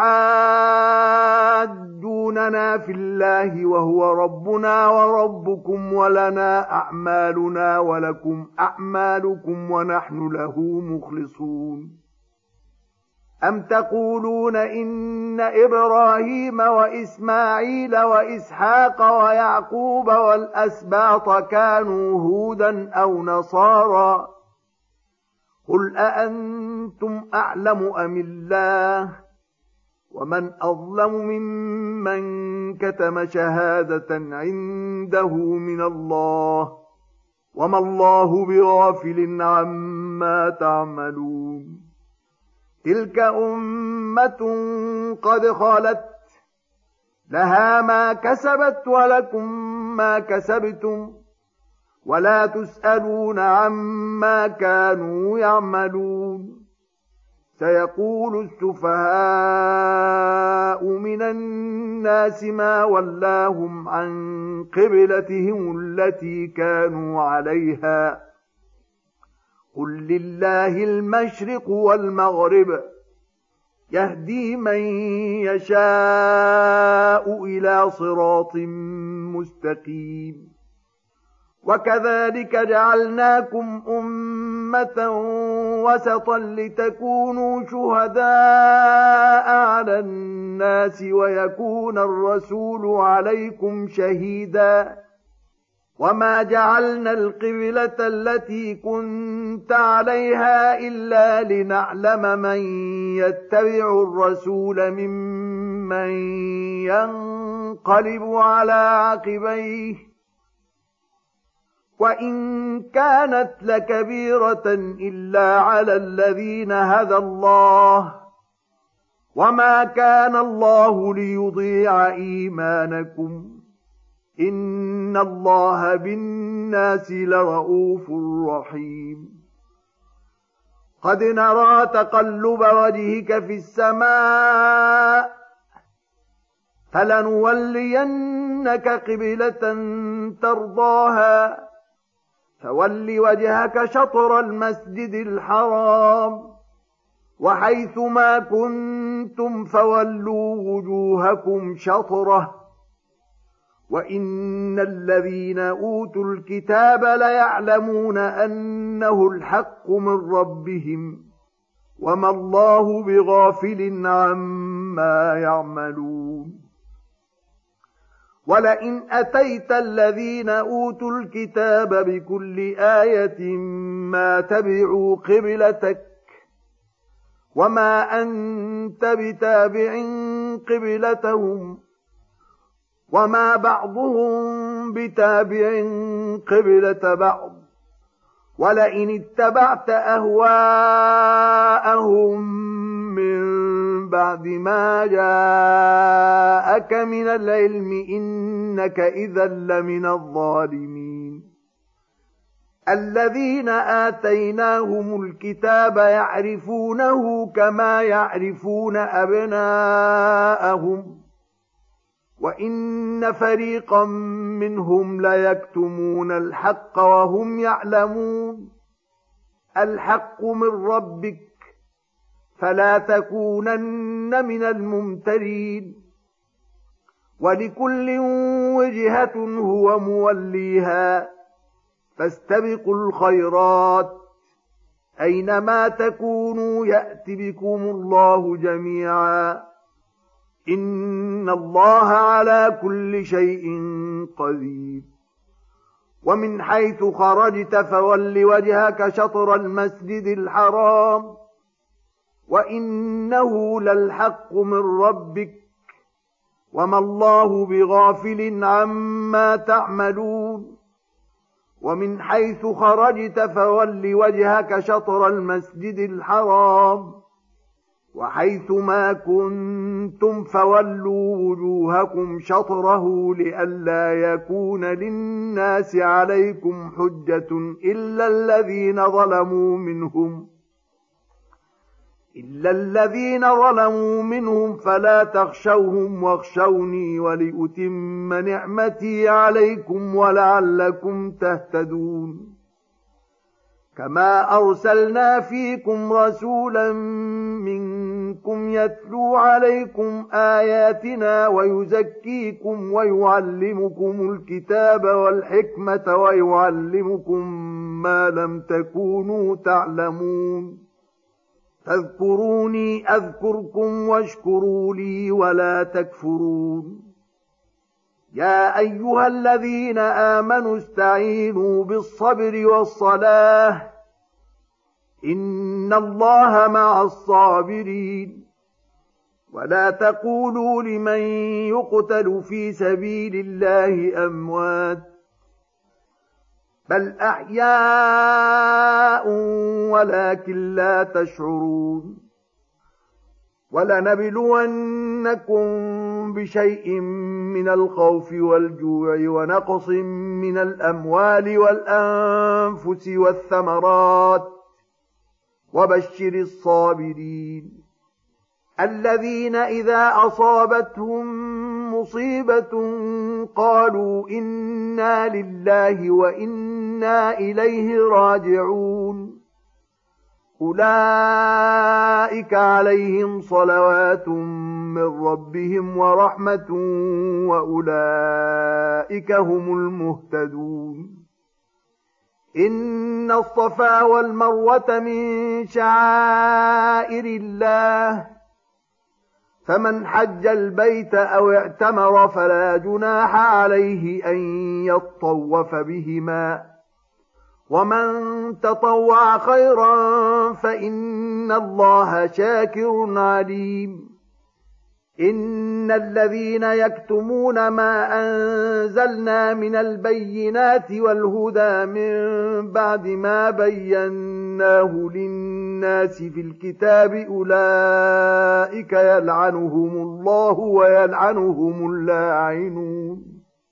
أتحاجوننا في الله وهو ربنا وربكم ولنا أعمالنا ولكم أعمالكم ونحن له مخلصون أم تقولون إن إبراهيم وإسماعيل وإسحاق ويعقوب والأسباط كانوا هودا أو نصارى قل أأنتم أعلم أم الله ومن أظلم ممن كتم شهادة عنده من الله وما الله بغافل عما تعملون تلك أمة قد خلت لها ما كسبت ولكم ما كسبتم ولا تسألون عما كانوا يعملون سيقول السفهاء من الناس ما ولاهم عن قبلتهم التي كانوا عليها قل لله المشرق والمغرب يهدي من يشاء إلى صراط مستقيم وكذلك جعلناكم أمة وسطا لتكونوا شهداء على الناس ويكون الرسول عليكم شهيدا وما جعلنا القبلة التي كنت عليها إلا لنعلم من يتبع الرسول ممن ينقلب على عقبيه وإن كانت لكبيرة إلا على الذين هدى الله وما كان الله ليضيع إيمانكم إن الله بالناس لرءوف رحيم قد نرى تقلب وجهك في السماء فلنولينك قبلة ترضاها فول وجهك شطر المسجد الحرام وحيث ما كنتم فولوا وجوهكم شطره وإن الذين أوتوا الكتاب ليعلمون أنه الحق من ربهم وما الله بغافل عما يعملون ولئن أتيت الذين أوتوا الكتاب بكل آية ما تبعوا قبلتك وما أنت بتابع قبلتهم وما بعضهم بتابع قبلة بعض ولئن اتبعت أهواءهم من بعد ما جاءك من العلم إنك إذا لمن الظالمين الذين آتيناهم الكتاب يعرفونه كما يعرفون أبناءهم وإن فريقا منهم ليكتمون الحق وهم يعلمون الحق من ربك فلا تكونن من الممترين ولكل وجهة هو موليها فاستبقوا الخيرات أينما تكونوا يأت بكم الله جميعا إن الله على كل شيء قدير ومن حيث خرجت فول وجهك شطر المسجد الحرام وإنه للحق من ربك وما الله بغافل عما تعملون ومن حيث خرجت فول وجهك شطر المسجد الحرام وحيث ما كنتم فولوا وجوهكم شطره لئلا يكون للناس عليكم حجة إلا الذين ظلموا منهم إلا الذين ظلموا منهم فلا تخشوهم واخشوني ولأتم نعمتي عليكم ولعلكم تهتدون كما أرسلنا فيكم رسولا منكم يتلو عليكم آياتنا ويزكيكم ويعلمكم الكتاب والحكمة ويعلمكم ما لم تكونوا تعلمون فاذكروني أذكركم واشكروا لي ولا تكفرون يا أيها الذين آمنوا استعينوا بالصبر والصلاة إن الله مع الصابرين ولا تقولوا لمن يقتل في سبيل الله أموات بل أحياء ولكن لا تشعرون ولنبلونكم بشيء من الخوف والجوع ونقص من الأموال والأنفس والثمرات وبشر الصابرين الذين إذا أصابتهم مصيبة قالوا إنا لله وإنا إليه راجعون أولئك عليهم صلوات من ربهم ورحمة وأولئك هم المهتدون إن الصفا والمروة من شعائر الله فمن حج البيت أو اعتمر فلا جناح عليه أن يطوف بهما ومن تطوع خيرا فإن الله شاكر عليم إن الذين يكتمون ما أنزلنا من البينات والهدى من بعد ما بيناه للناس في الكتاب أولئك يلعنهم الله ويلعنهم اللاعنون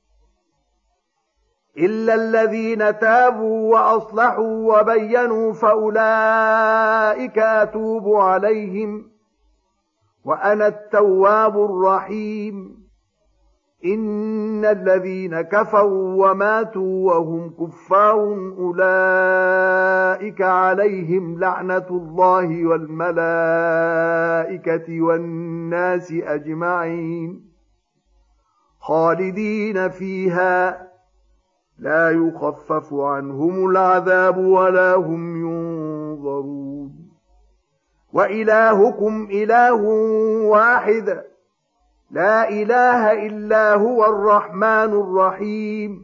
إلا الذين تابوا وأصلحوا وبينوا فأولئك أتوب عليهم وأنا التواب الرحيم إن الذين كفروا وماتوا وهم كفار أولئك عليهم لعنة الله والملائكة والناس أجمعين خالدين فيها لا يخفف عنهم العذاب ولا هم ينظرون وإلهكم إله واحد لا إله إلا هو الرحمن الرحيم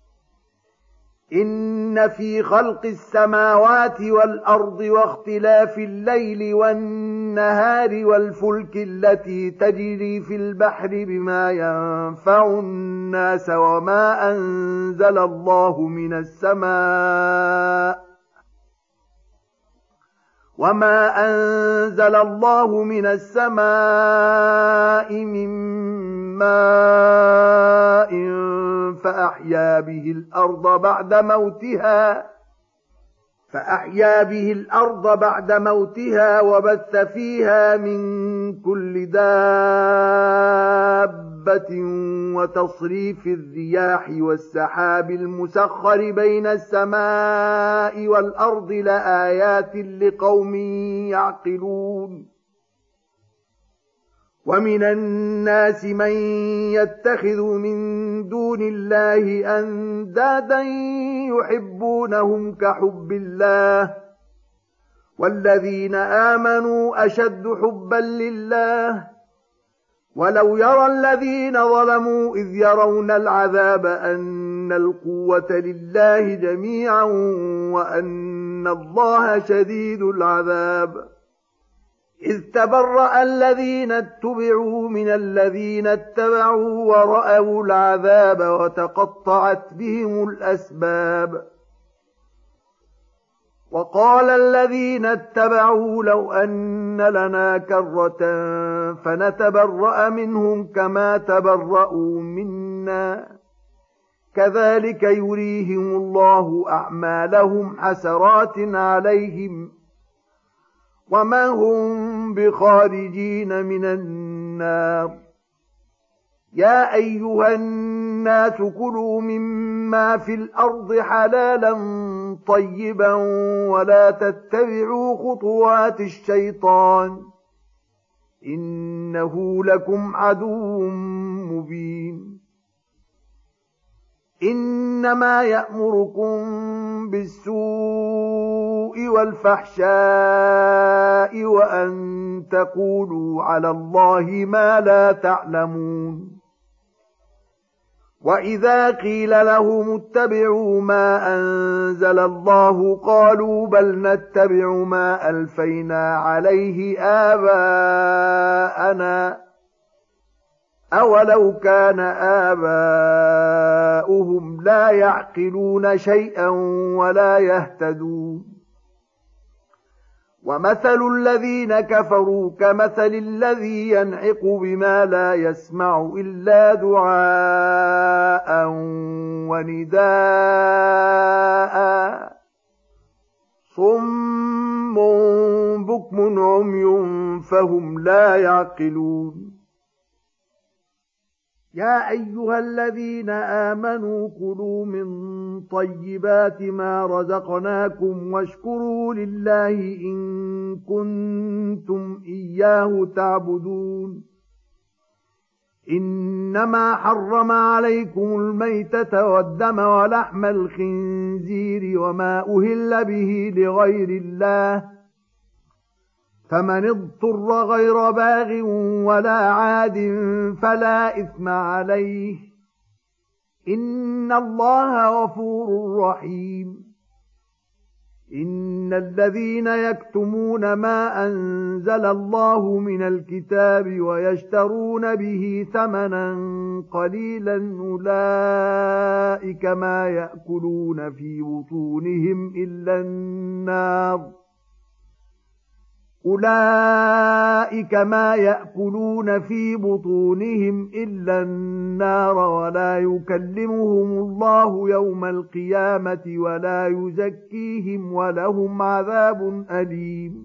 إن في خلق السماوات والأرض واختلاف الليل والنهار والفلك التي تجري في البحر بما ينفع الناس وما أنزل الله من السماء وما أنزل الله من السماء من ماء فأحيا به الأرض بعد موتها فأحيا به الأرض بعد موتها وبث فيها من كل دابة وتصريف الرياح والسحاب المسخر بين السماء والأرض لآيات لقوم يعقلون ومن الناس من يتخذ من دون الله أندادا يحبونهم كحب الله والذين آمنوا أشد حبا لله ولو يرى الذين ظلموا إذ يرون العذاب أن القوة لله جميعا وأن الله شديد العذاب إذ تبرأ الذين اتبعوا من الذين اتبعوا ورأوا العذاب وتقطعت بهم الأسباب وقال الذين اتبعوا لو أن لنا كرة فنتبرأ منهم كما تبرأوا منا كذلك يريهم الله أعمالهم حسرات عليهم وما هم بخارجين من النار يا أيها الناس كلوا مما في الأرض حلالا طيبا ولا تتبعوا خطوات الشيطان إنه لكم عدو مبين إنما يأمركم بالسوء والفحشاء وأن تقولوا على الله ما لا تعلمون وإذا قيل لهم اتبعوا ما أنزل الله قالوا بل نتبع ما ألفينا عليه آباءنا أولو كان آباؤهم لا يعقلون شيئا ولا يهتدون ومثل الذين كفروا كمثل الذي ينعق بما لا يسمع إلا دعاء ونداء صم بكم عمي فهم لا يعقلون يا أيها الذين آمنوا كلوا من طيبات ما رزقناكم واشكروا لله إن كنتم إياه تعبدون إنما حرم عليكم الميتة والدم ولحم الخنزير وما أهل به لغير الله فمن اضطر غير باغ ولا عاد فلا إثم عليه إن الله غفور رحيم إن الذين يكتمون ما أنزل الله من الكتاب ويشترون به ثمنا قليلا أولئك ما يأكلون في بطونهم إلا النار أولئك ما يأكلون في بطونهم إلا النار ولا يكلمهم الله يوم القيامة ولا يزكيهم ولهم عذاب أليم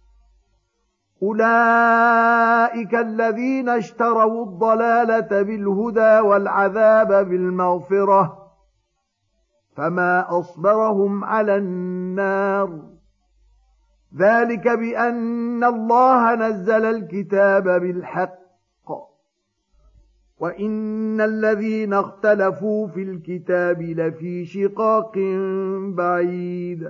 أولئك الذين اشتروا الضلالة بالهدى والعذاب بالمغفرة فما أصبرهم على النار ذلك بأن الله نزل الكتاب بالحق وإن الذين اختلفوا في الكتاب لفي شقاق بعيد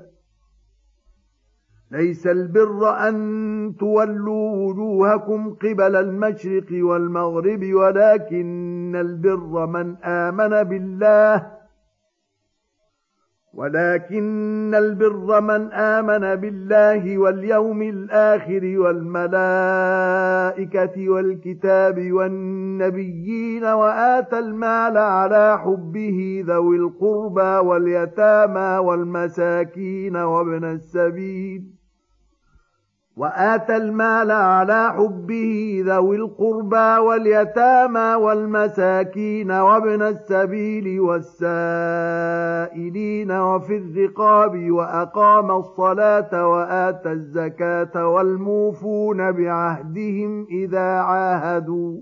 ليس البر أن تولوا وجوهكم قبل المشرق والمغرب ولكن البر من آمن بالله ولكن البر من آمن بالله واليوم الآخر والملائكة والكتاب والنبيين وآتى المال على حبه ذوي القربى واليتامى والمساكين وابن السبيل وآتى المال على حبه ذوي القربى واليتامى والمساكين وابن السبيل والسائلين وفي الرقاب وأقام الصلاة وآتى الزكاة والموفون بعهدهم إذا عاهدوا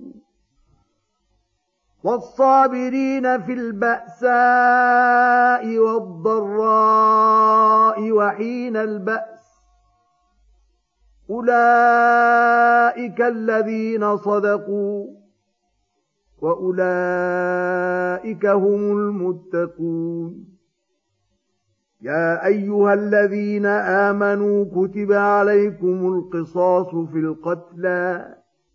والصابرين في البأساء والضراء وحين البأس أولئك الذين صدقوا وأولئك هم المتقون يا أيها الذين آمنوا كتب عليكم القصاص في القتلى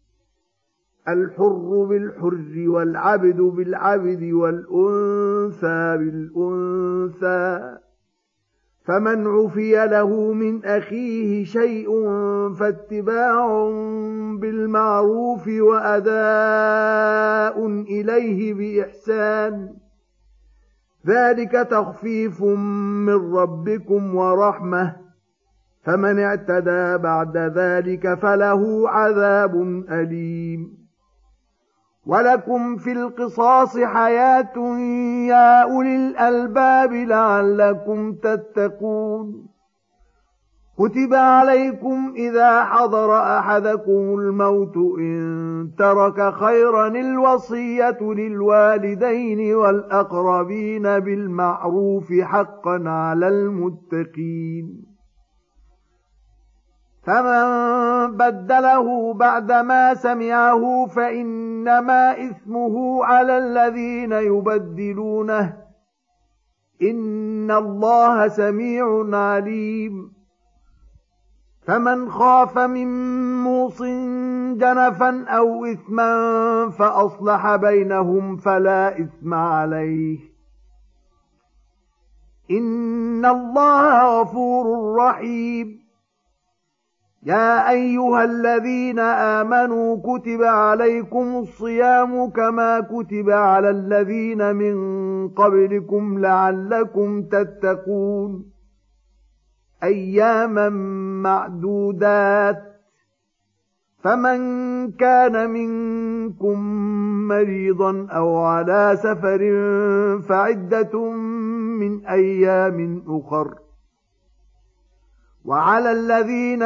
الحر بالحر والعبد بالعبد والأنثى بالأنثى فمن عفي له من أخيه شيء فاتباع بالمعروف وأداء إليه بإحسان ذلك تخفيف من ربكم ورحمة فمن اعتدى بعد ذلك فله عذاب أليم ولكم في القصاص حياة يا أولي الألباب لعلكم تتقون كتب عليكم إذا حضر أحدكم الموت إن ترك خيرا الوصية للوالدين والأقربين بالمعروف حقا على المتقين فمن بدله بعدما سمعه فإنما إثمه على الذين يبدلونه إن الله سميع عليم فمن خاف من موص جنفا أو إثما فأصلح بينهم فلا إثم عليه إن الله غفور رحيم يا أيها الذين آمنوا كتب عليكم الصيام كما كتب على الذين من قبلكم لعلكم تتقون أياما معدودات فمن كان منكم مريضا أو على سفر فعدة من أيام أخر وعلى الذين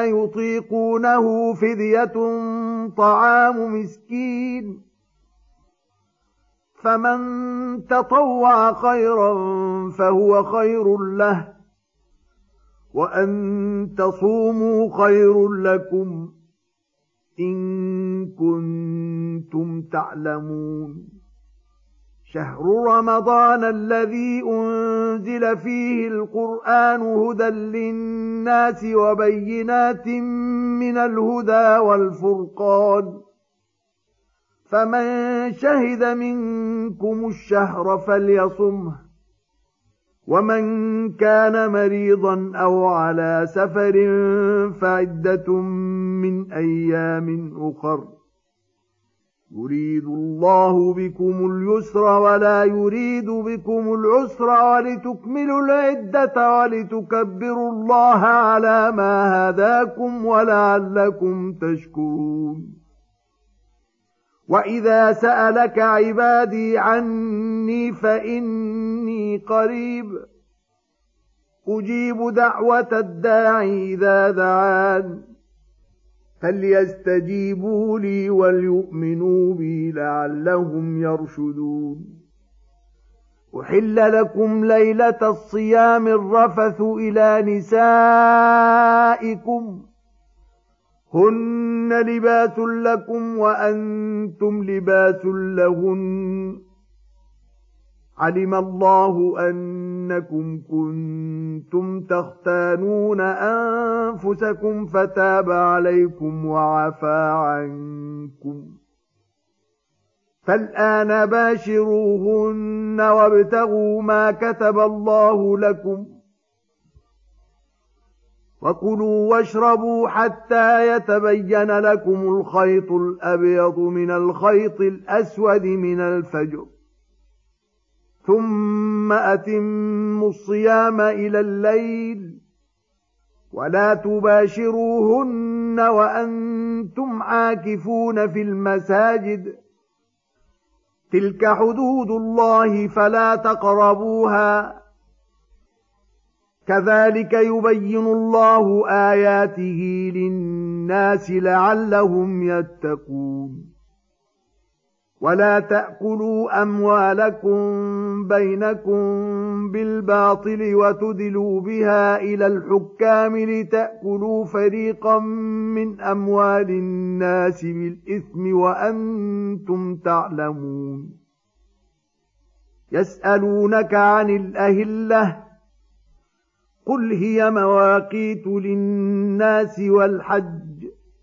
يطيقونه فدية طعام مسكين فمن تطوع خيرا فهو خير له، وأن تصوموا خير لكم إن كنتم تعلمون. شهر رمضان الذي أنزل فيه القرآن هدى للناس وبينات من الهدى والفرقان، فمن شهد منكم الشهر فليصمه، ومن كان مريضا أو على سفر فعدة من أيام أخر، يريد الله بكم اليسر ولا يريد بكم العسر ولتكملوا العدة ولتكبروا الله على ما هداكم ولعلكم تشكرون. وإذا سألك عبادي عني فإني قريب أجيب دعوة الداعي إذا دعان، فليستجيبوا لي وليؤمنوا بي لعلهم يرشدون. أحل لكم ليلة الصيام الرفث إلى نسائكم هن لباس لكم وأنتم لباس لهن، علم الله أنكم كنتم تختانون أنفسكم فتاب عليكم وعفى عنكم، فالآن باشروهن وابتغوا ما كتب الله لكم، وكلوا واشربوا حتى يتبين لكم الخيط الأبيض من الخيط الأسود من الفجر، ثم أتموا الصيام إلى الليل، ولا تباشروهن وأنتم عاكفون في المساجد، تلك حدود الله فلا تقربوها، كذلك يبين الله آياته للناس لعلهم يتقون. ولا تأكلوا أموالكم بينكم بالباطل وتدلوا بها إلى الحكام لتأكلوا فريقا من أموال الناس بالإثم وأنتم تعلمون. يسألونك عن الأهلة قل هي مواقيت للناس والحج،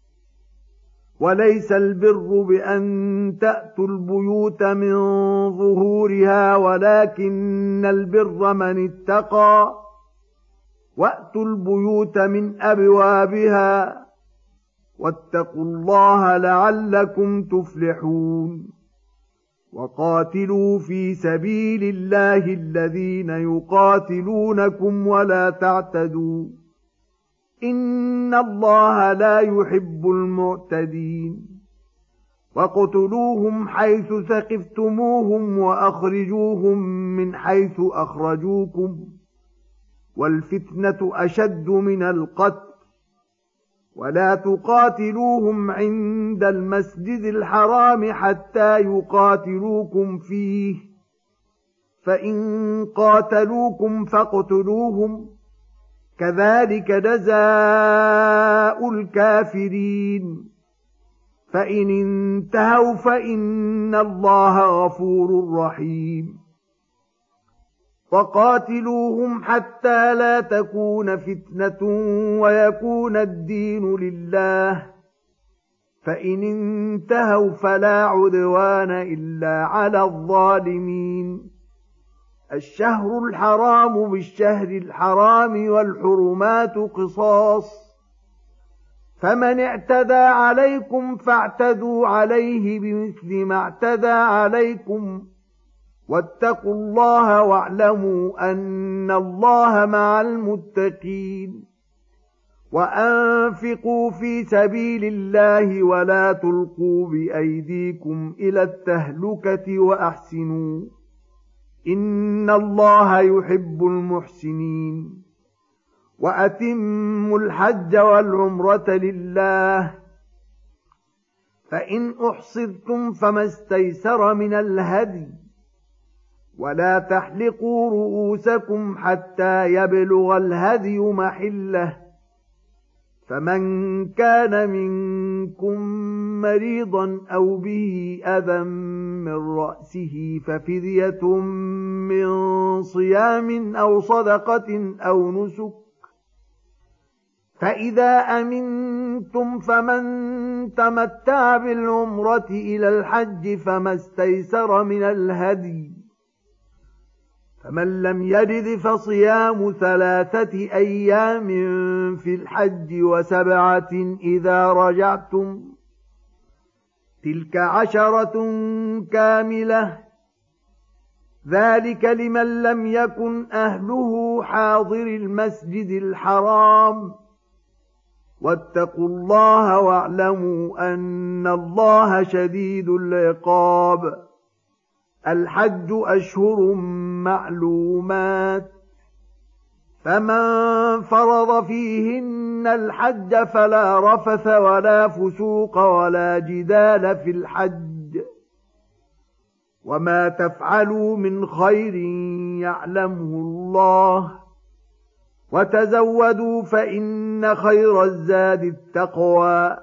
وليس البر بأن تأتوا البيوت من ظهورها ولكن البر من اتقى، وأتوا البيوت من أبوابها، واتقوا الله لعلكم تفلحون. وقاتلوا في سبيل الله الذين يقاتلونكم ولا تعتدوا، إن الله لا يحب المعتدين. وقتلوهم حيث ثقفتموهم وأخرجوهم من حيث أخرجوكم، والفتنة أشد من القتل، ولا تقاتلوهم عند المسجد الحرام حتى يقاتلوكم فيه، فإن قاتلوكم فاقتلوهم، كذلك جزاء الكافرين، فإن انتهوا فإن الله غفور رحيم. وقاتلوهم حتى لا تكون فتنة ويكون الدين لله، فإن انتهوا فلا عدوان إلا على الظالمين. الشهر الحرام بالشهر الحرام والحرمات قصاص، فمن اعتدى عليكم فاعتدوا عليه بمثل ما اعتدى عليكم، واتقوا الله واعلموا أن الله مع المتقين. وأنفقوا في سبيل الله ولا تلقوا بأيديكم إلى التهلكة وأحسنوا، إن الله يحب المحسنين. وأتموا الحج والعمرة لله، فإن أحصرتم فما استيسر من الهدي، ولا تحلقوا رؤوسكم حتى يبلغ الهدي محله فمن كان منكم مريضا أو به أذى من رأسه ففدية من صيام أو صدقة أو نسك فإذا أمنتم فمن تمتع بالعمرة إلى الحج فما استيسر من الهدي فمن لم يجد فصيام ثلاثة أيام في الحج وسبعة إذا رجعتم تلك عشرة كاملة ذلك لمن لم يكن أهله حاضر المسجد الحرام واتقوا الله واعلموا أن الله شديد العقاب الحج أشهر معلومات فمن فرض فيهن الحج فلا رفث ولا فسوق ولا جدال في الحج وما تفعلوا من خير يعلمه الله وتزودوا فإن خير الزاد التقوى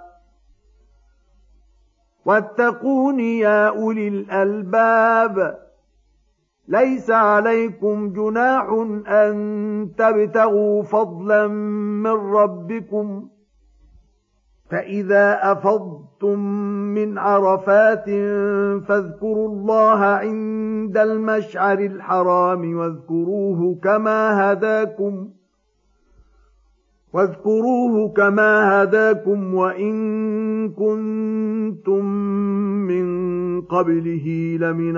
واتقون يا أولي الألباب ليس عليكم جناح أن تبتغوا فضلا من ربكم فإذا أفضتم من عرفات فاذكروا الله عند المشعر الحرام واذكروه كما هداكم واذكروه كما هداكم وإن كنتم من قبله لمن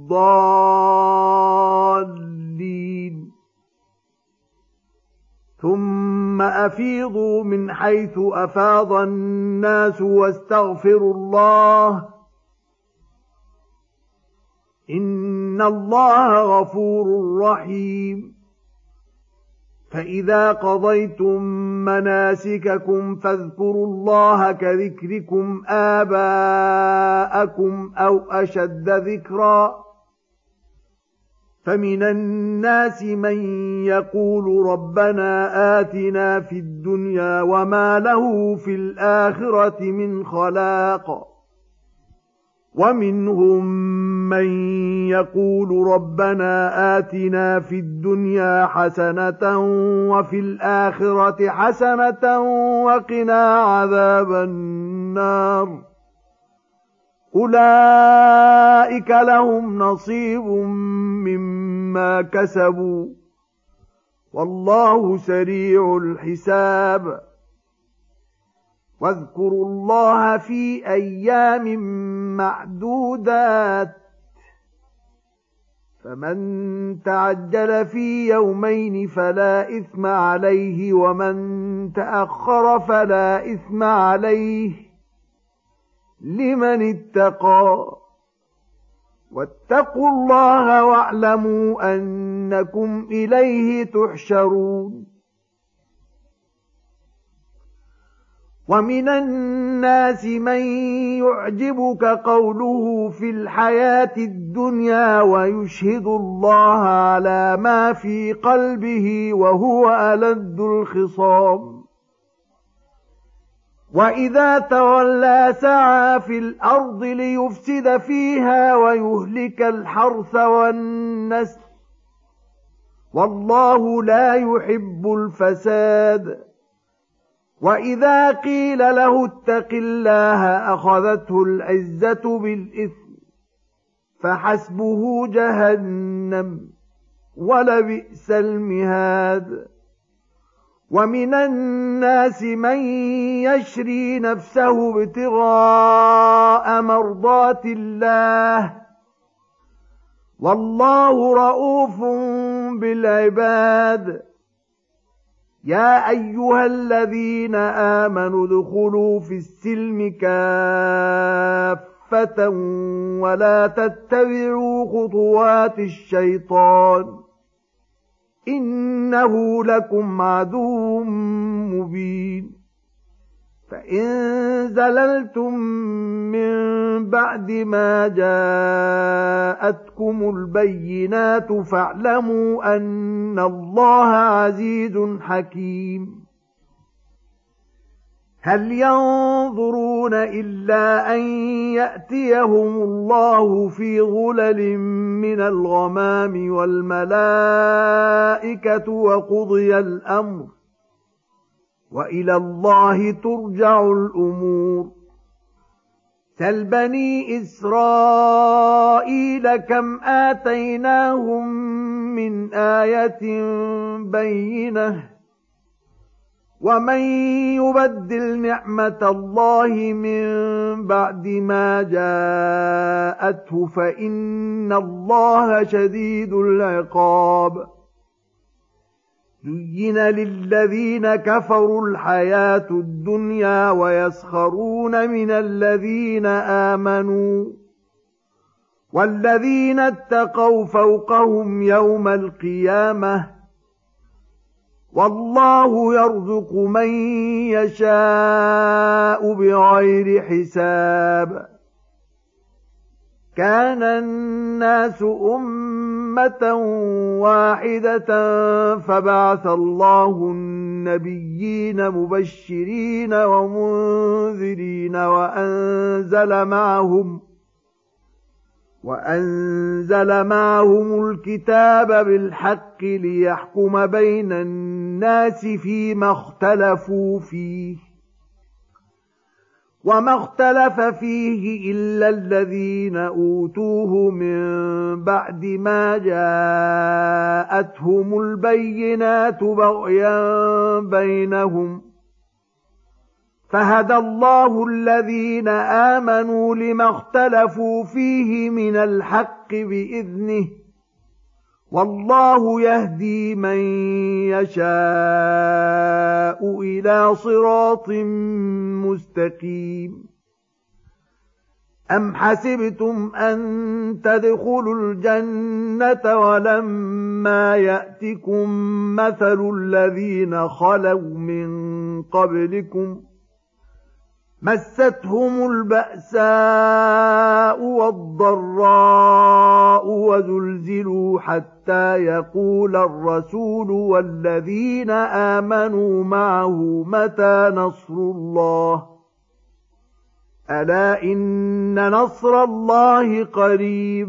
الضالين ثم أفيضوا من حيث أفاض الناس واستغفروا الله إن الله غفور رحيم فإذا قضيتم مناسككم فاذكروا الله كذكركم آباءكم أو أشد ذكرا فمن الناس من يقول ربنا آتنا في الدنيا وما له في الآخرة من خلاق ومنهم من يقول ربنا آتنا في الدنيا حسنة وفي الآخرة حسنة وقنا عذاب النار أولئك لهم نصيب مما كسبوا والله سريع الحساب واذكروا الله في أيام معدودات فمن تعجل في يومين فلا إثم عليه ومن تأخر فلا إثم عليه لمن اتقى واتقوا الله واعلموا أنكم إليه تحشرون ومن الناس من يعجبك قوله في الحياة الدنيا ويشهد الله على ما في قلبه وهو ألد الخصام وإذا تولى سعى في الأرض ليفسد فيها ويهلك الحرث والنسل والله لا يحب الفساد وإذا قيل له اتق الله أخذته العزة بالإثم فحسبه جهنم ولبئس المهاد ومن الناس من يشري نفسه ابتغاء مرضات الله والله رؤوف بالعباد يا أيها الذين آمنوا ادخلوا في السلم كافة ولا تتبعوا خطوات الشيطان إنه لكم عدو مبين فإن زللتم من بعد ما جاءتكم البينات فاعلموا أن الله عزيز حكيم. هل ينظرون إلا أن يأتيهم الله في غلل من الغمام والملائكة وقضي الأمر وإلى الله ترجع الأمور. سل بني إسرائيل كم آتيناهم من آية بينة ومن يبدل نعمة الله من بعد ما جاءته فإن الله شديد العقاب. زين للذين كفروا الحياة الدنيا ويسخرون من الذين آمنوا والذين اتقوا فوقهم يوم القيامة والله يرزق من يشاء بغير حساب. كان الناس أمة واحدة فبعث الله النبيين مبشرين ومنذرين وأنزل معهم وأنزل معهم الكتاب بالحق ليحكم بين الناس فيما اختلفوا فيه وما اختلف فيه إلا الذين أوتوه من بعد ما جاءتهم البينات بغيا بينهم فهدى الله الذين آمنوا لما اختلفوا فيه من الحق بإذنه والله يهدي من يشاء إلى صراط مستقيم. أم حسبتم أن تدخلوا الجنة ولما يأتكم مثل الذين خلوا من قبلكم مستهم البأساء والضراء وزلزلوا حتى يقول الرسول والذين آمنوا معه متى نصر الله ألا إن نصر الله قريب.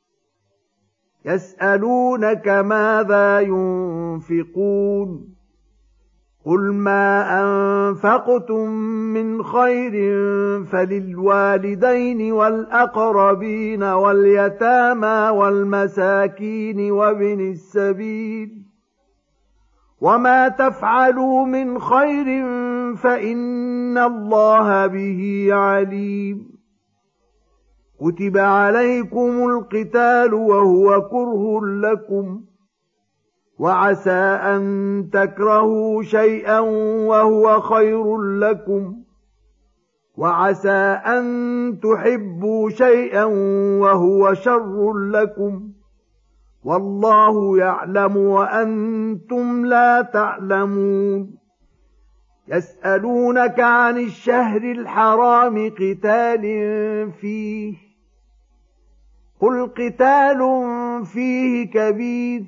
يسألونك ماذا ينفقون قل ما أنفقتم من خير فللوالدين والأقربين واليتامى والمساكين وابن السبيل وما تفعلوا من خير فإن الله به عليم. كتب عليكم القتال وهو كره لكم وعسى أن تكرهوا شيئا وهو خير لكم وعسى أن تحبوا شيئا وهو شر لكم والله يعلم وأنتم لا تعلمون. يسألونك عن الشهر الحرام قتال فيه قل قتال فيه كبير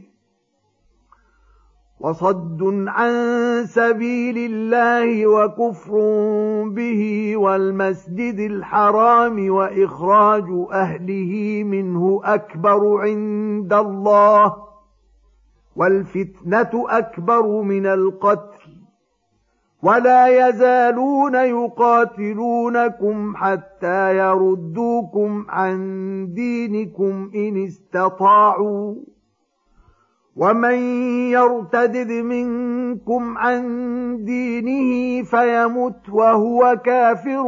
وصد عن سبيل الله وكفر به والمسجد الحرام وإخراج أهله منه أكبر عند الله والفتنة أكبر من القتل ولا يزالون يقاتلونكم حتى يردوكم عن دينكم إن استطاعوا ومن يرتدد منكم عن دينه فيمت وهو كافر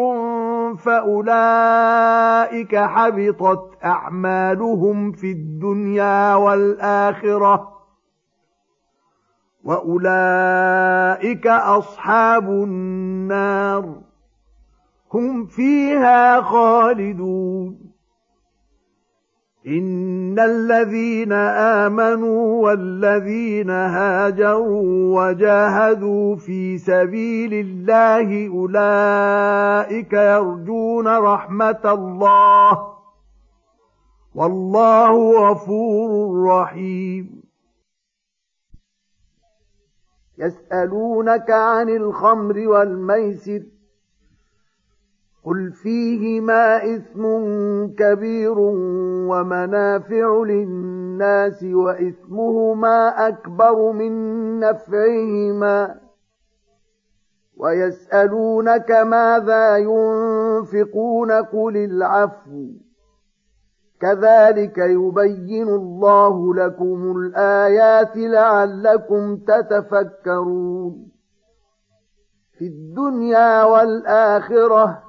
فأولئك حبطت أعمالهم في الدنيا والآخرة وأولئك أصحاب النار هم فيها خالدون. إن الذين آمنوا والذين هاجروا وجاهدوا في سبيل الله أولئك يرجون رحمة الله والله غفور رحيم. يسألونك عن الخمر والميسر قل فيهما إثم كبير ومنافع للناس وإثمهما أكبر من نفعهما ويسألونك ماذا ينفقون قل العفو كذلك يبين الله لكم الآيات لعلكم تتفكرون. في الدنيا والآخرة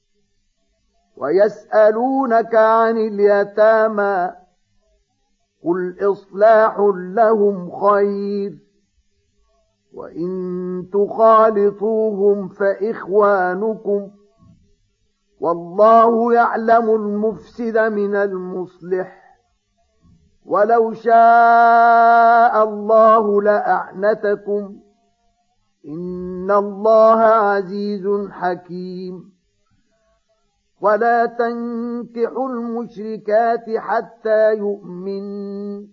ويسألونك عن اليتامى قل إصلاح لهم خير وإن تخالطوهم فإخوانكم والله يعلم المفسد من المصلح ولو شاء الله لأعنتكم إن الله عزيز حكيم. ولا تنكحوا المشركات حتى يؤمنوا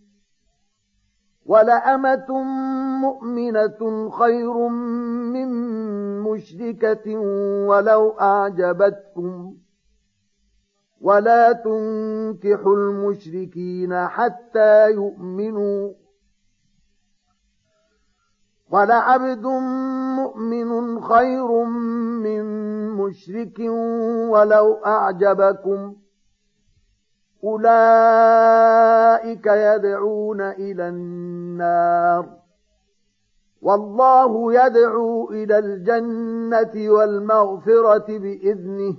ولأمة مؤمنة خير من مشركة ولو أعجبتكم ولا تنكحوا المشركين حتى يؤمنوا ولعبد مؤمن خير من مشرك ولو أعجبكم أولئك يدعون إلى النار والله يدعو إلى الجنة والمغفرة بإذنه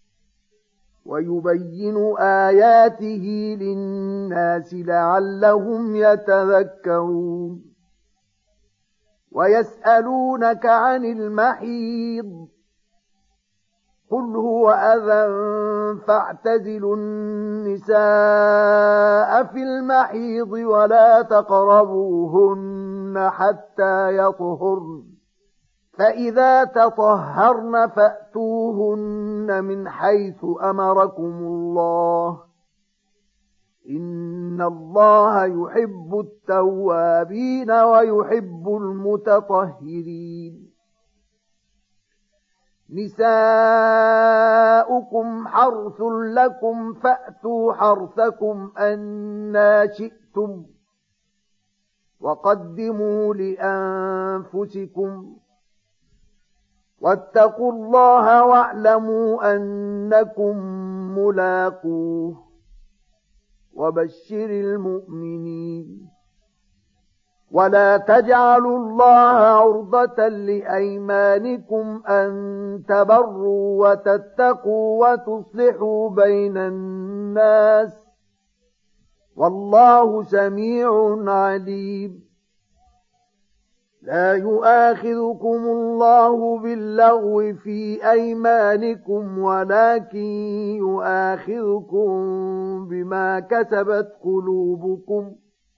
ويبين آياته للناس لعلهم يتذكرون. ويسألونك عن المحيض قل هو أذى فاعتزلوا النساء في المحيض ولا تقربوهن حتى يطهرن فإذا تطهرن فأتوهن من حيث أمركم الله إن الله يحب التوابين ويحب المتطهرين. نساؤكم حرث لكم فأتوا حرثكم أنى شئتم وقدموا لأنفسكم واتقوا الله واعلموا أنكم ملاقوه وبشر المؤمنين. ولا تجعلوا الله عرضة لأيمانكم أن تبروا وتتقوا وتصلحوا بين الناس والله سميع عليم. لا يؤاخذكم الله باللغو في أيمانكم ولكن يؤاخذكم بما كسبت قلوبكم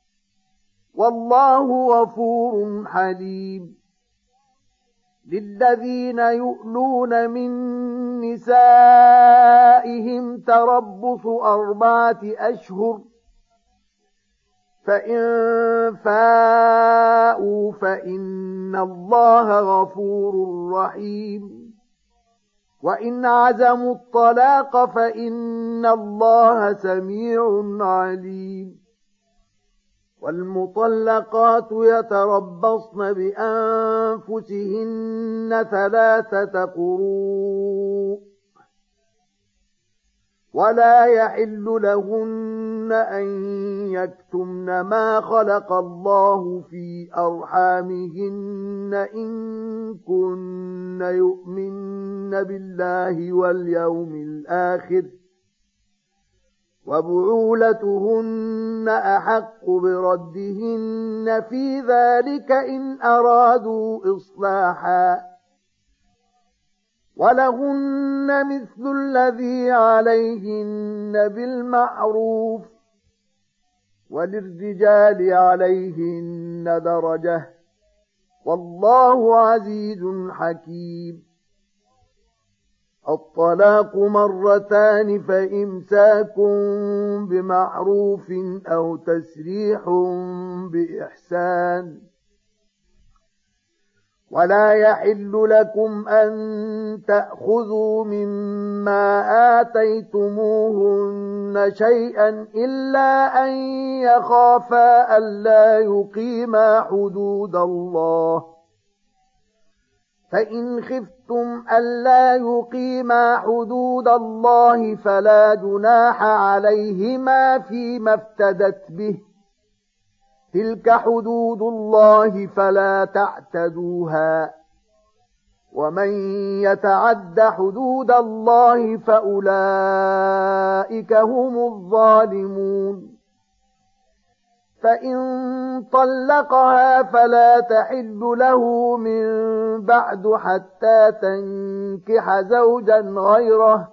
والله غفور حليم. للذين يؤلون من نسائهم تربص أربعة أشهر فإن فاءوا فإن الله غفور رحيم. وإن عزموا الطلاق فإن الله سميع عليم. والمطلقات يتربصن بأنفسهن ثلاثة قروء ولا يحل لهن أن يكتمن ما خلق الله في أرحامهن إن كن يؤمن بالله واليوم الآخر وبعولتهن أحق بردهن في ذلك إن أرادوا إصلاحا ولهن مثل الذي عليهن بالمعروف وللرجال عليهن درجة والله عزيز حكيم الطلاق مرتان فإمساك بمعروف أو تسريح بإحسان ولا يحل لكم أن تأخذوا مما آتيتموهن شيئا إلا أن يخافا ألا يقيما حدود الله فإن خفتم ألا يقيما حدود الله فلا جناح عليهما فيما افتدت به تلك حدود الله فلا تعتدوها ومن يتعد حدود الله فأولئك هم الظالمون فإن طلقها فلا تحل له من بعد حتى تنكح زوجا غيره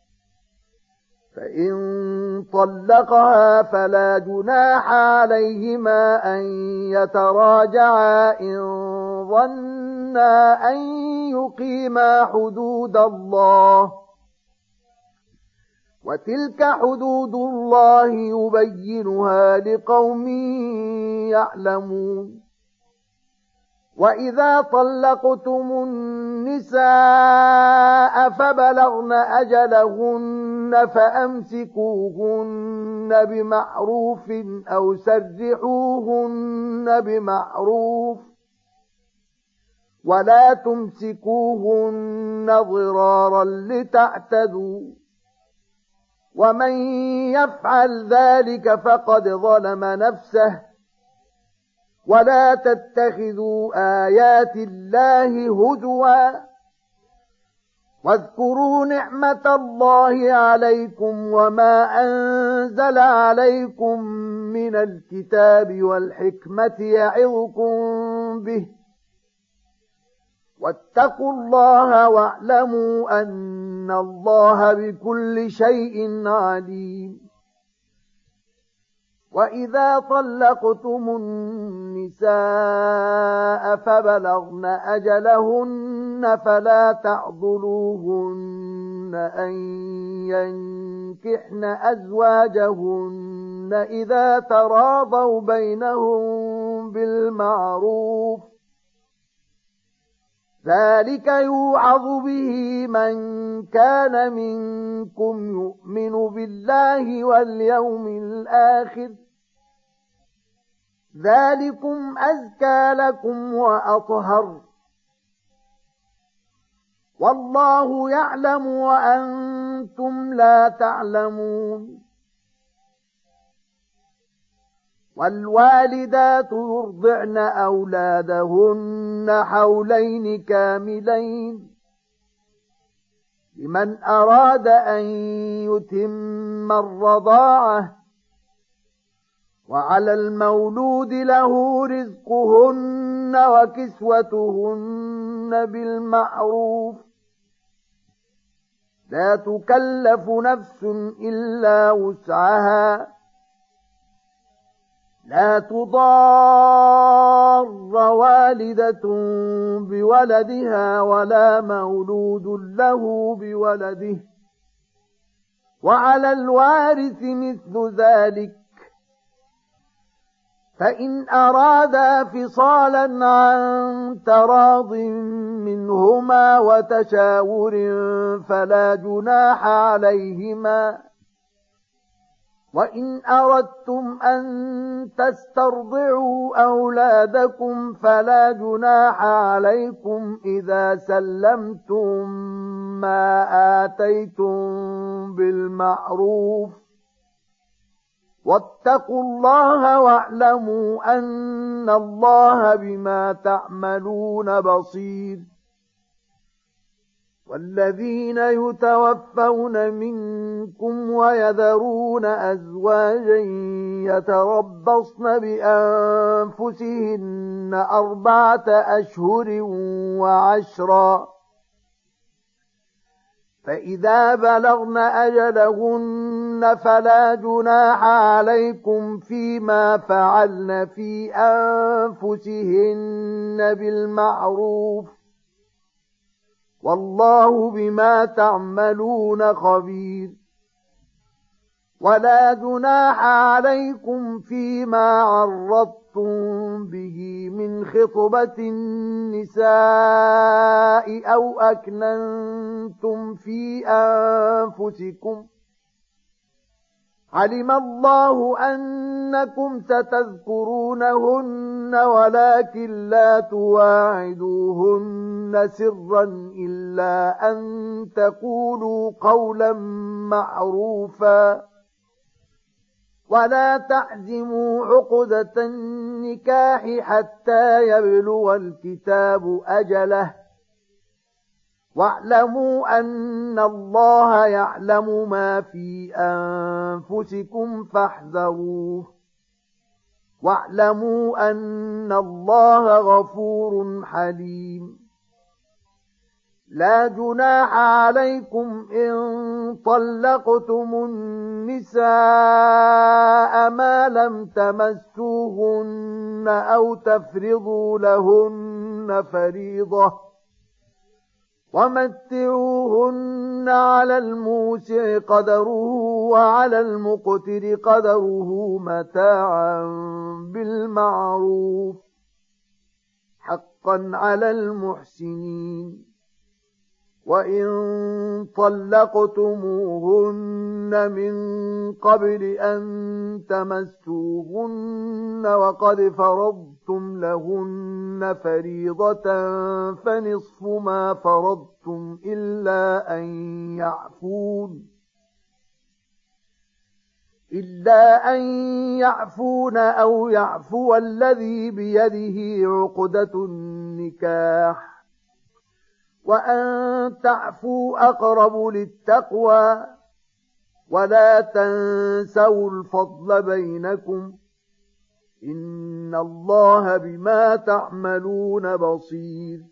فإن طلقها فلا جناح عليهما أن يتراجعا إن ظنا أن يقيما حدود الله وتلك حدود الله يبينها لقوم يعلمون وإذا طلقتم النساء فبلغن أجلهن فأمسكوهن بمعروف أو سرحوهن بمعروف ولا تمسكوهن ضرارا لتعتدوا ومن يفعل ذلك فقد ظلم نفسه ولا تتخذوا آيات الله هزوا واذكروا نعمة الله عليكم وما أنزل عليكم من الكتاب والحكمة يعظكم به واتقوا الله واعلموا أن الله بكل شيء عليم وإذا طلقتم النساء فبلغن أجلهن فلا تعضلوهن أن ينكحن أزواجهن إذا تراضوا بينهم بالمعروف ذلك يوعظ به من كان منكم يؤمن بالله واليوم الآخر ذلكم أزكى لكم وأطهر والله يعلم وأنتم لا تعلمون والوالدات يرضعن أولادهن حولين كاملين لمن أراد أن يتم الرضاعة وعلى المولود له رزقهن وكسوتهن بالمعروف لا تكلف نفس إلا وسعها لا تضار والدة بولدها ولا مولود له بولده وعلى الوارث مثل ذلك فإن أرادا فصالا عن تراض منهما وتشاور فلا جناح عليهما وإن أردتم أن تسترضعوا أولادكم فلا جناح عليكم إذا سلمتم ما آتيتم بالمعروف واتقوا الله واعلموا أن الله بما تعملون بصير والذين يتوفون منكم ويذرون أزواجا يتربصن بأنفسهن أربعة أشهر وعشرا فإذا بلغن أجلهن فلا جناح عليكم فيما فعلن في أنفسهن بالمعروف والله بما تعملون خبير ولا جناح عليكم فيما عرضتم به من خطبة النساء أو أكننتم في أنفسكم علم الله أنكم ستذكرونهن ولكن لا تواعدوهن سرا إلا أن تقولوا قولا معروفا ولا تعزموا عقدة النكاح حتى يبلغ الكتاب أجله واعلموا أن الله يعلم ما في أنفسكم فاحذروه واعلموا أن الله غفور حليم لا جناح عليكم إن طلقتم النساء ما لم تمسوهن أو تفرضوا لهن فريضة ومتعوهن على الموسع قدره وعلى المقتر قدره متاعا بالمعروف حقا على المحسنين وإن طلقتموهن من قبل أن تمسوهن وقد فرضتم لهن فريضة فنصف ما فرضتم إلا أن يعفون إلا أن يعفون أو يعفو الذي بيده عقدة النكاح وأن تعفوا أقرب للتقوى ولا تنسوا الفضل بينكم إن الله بما تعملون بصير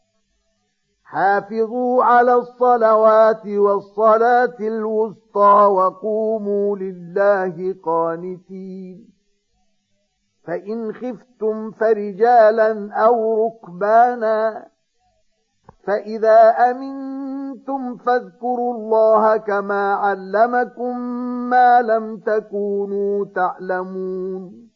حافظوا على الصلوات والصلاة الوسطى وقوموا لله قانتين فإن خفتم فرجالا أو ركبانا فإذا أمنتم فاذكروا الله كما علمكم ما لم تكونوا تعلمون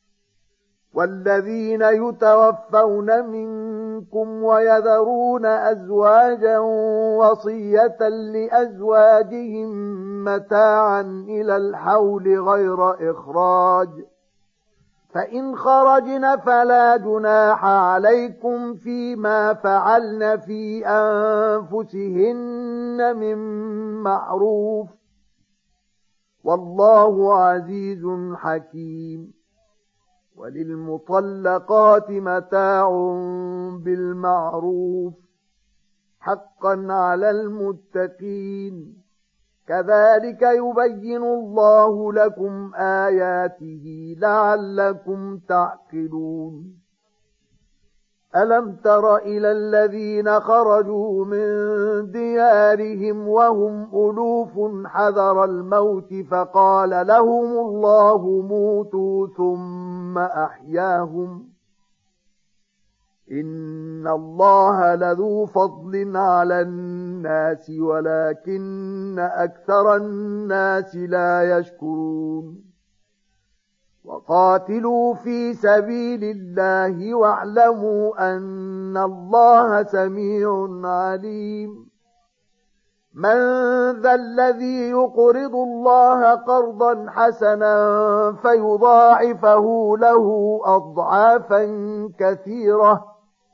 والذين يتوفون منكم ويذرون أزواجا وصية لأزواجهم متاعا إلى الحول غير إخراج فإن خرجن فلا جناح عليكم فيما فعلن في أنفسهن من معروف والله عزيز حكيم وللمطلقات متاع بالمعروف حقا على المتقين كذلك يبين الله لكم آياته لعلكم تعقلون ألم تر إلى الذين خرجوا من ديارهم وهم ألوف حذر الموت فقال لهم الله موتوا ثم أحياهم إن الله لذو فضل على الناس ولكن أكثر الناس لا يشكرون وقاتلوا في سبيل الله واعلموا أن الله سميع عليم من ذا الذي يقرض الله قرضا حسنا فيضاعفه له أضعافا كثيرة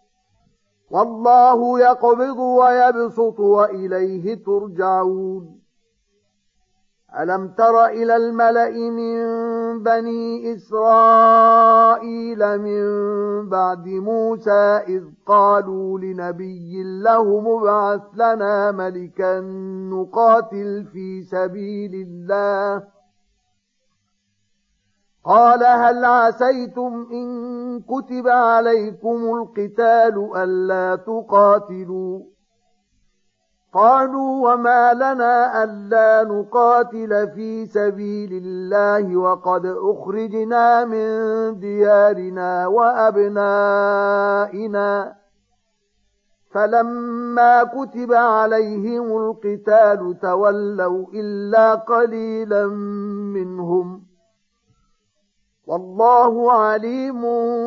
والله يقبض ويبسط وإليه ترجعون ألم تر إلى الملأ من بني إسرائيل من بعد موسى إذ قالوا لنبي له مبعث لنا ملكا نقاتل في سبيل الله قال هل عسيتم إن كتب عليكم القتال ألا تقاتلوا قالوا وما لنا ألا نقاتل في سبيل الله وقد أخرجنا من ديارنا وأبنائنا فلما كتب عليهم القتال تولوا إلا قليلا منهم والله عليم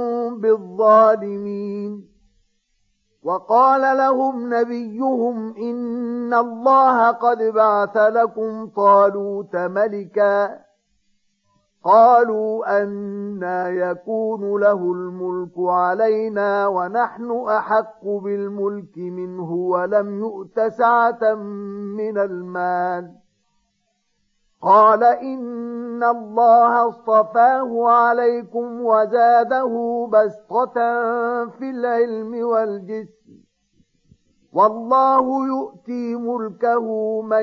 بالظالمين. وقال لهم نبيهم إن الله قد بعث لكم طالوت ملكا قالوا أنى يكون له الملك علينا ونحن أحق بالملك منه ولم يؤت سعة من المال قال إن الله اصطفاه عليكم وزاده بسطة في العلم والجسم والله يؤتي ملكه من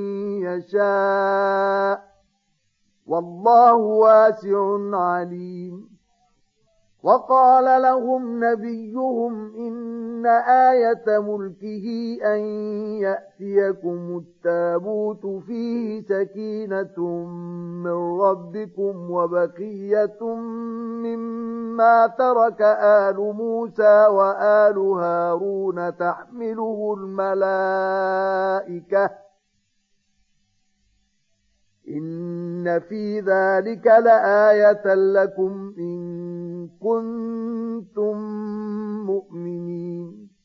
يشاء والله واسع عليم. وقال لهم نبيهم إن آية ملكه أن يأتيكم التابوت فيه سكينة من ربكم وبقية مما ترك آل موسى وآل هارون تحمله الملائكة إن في ذلك لآية لكم إن كنتم مؤمنين.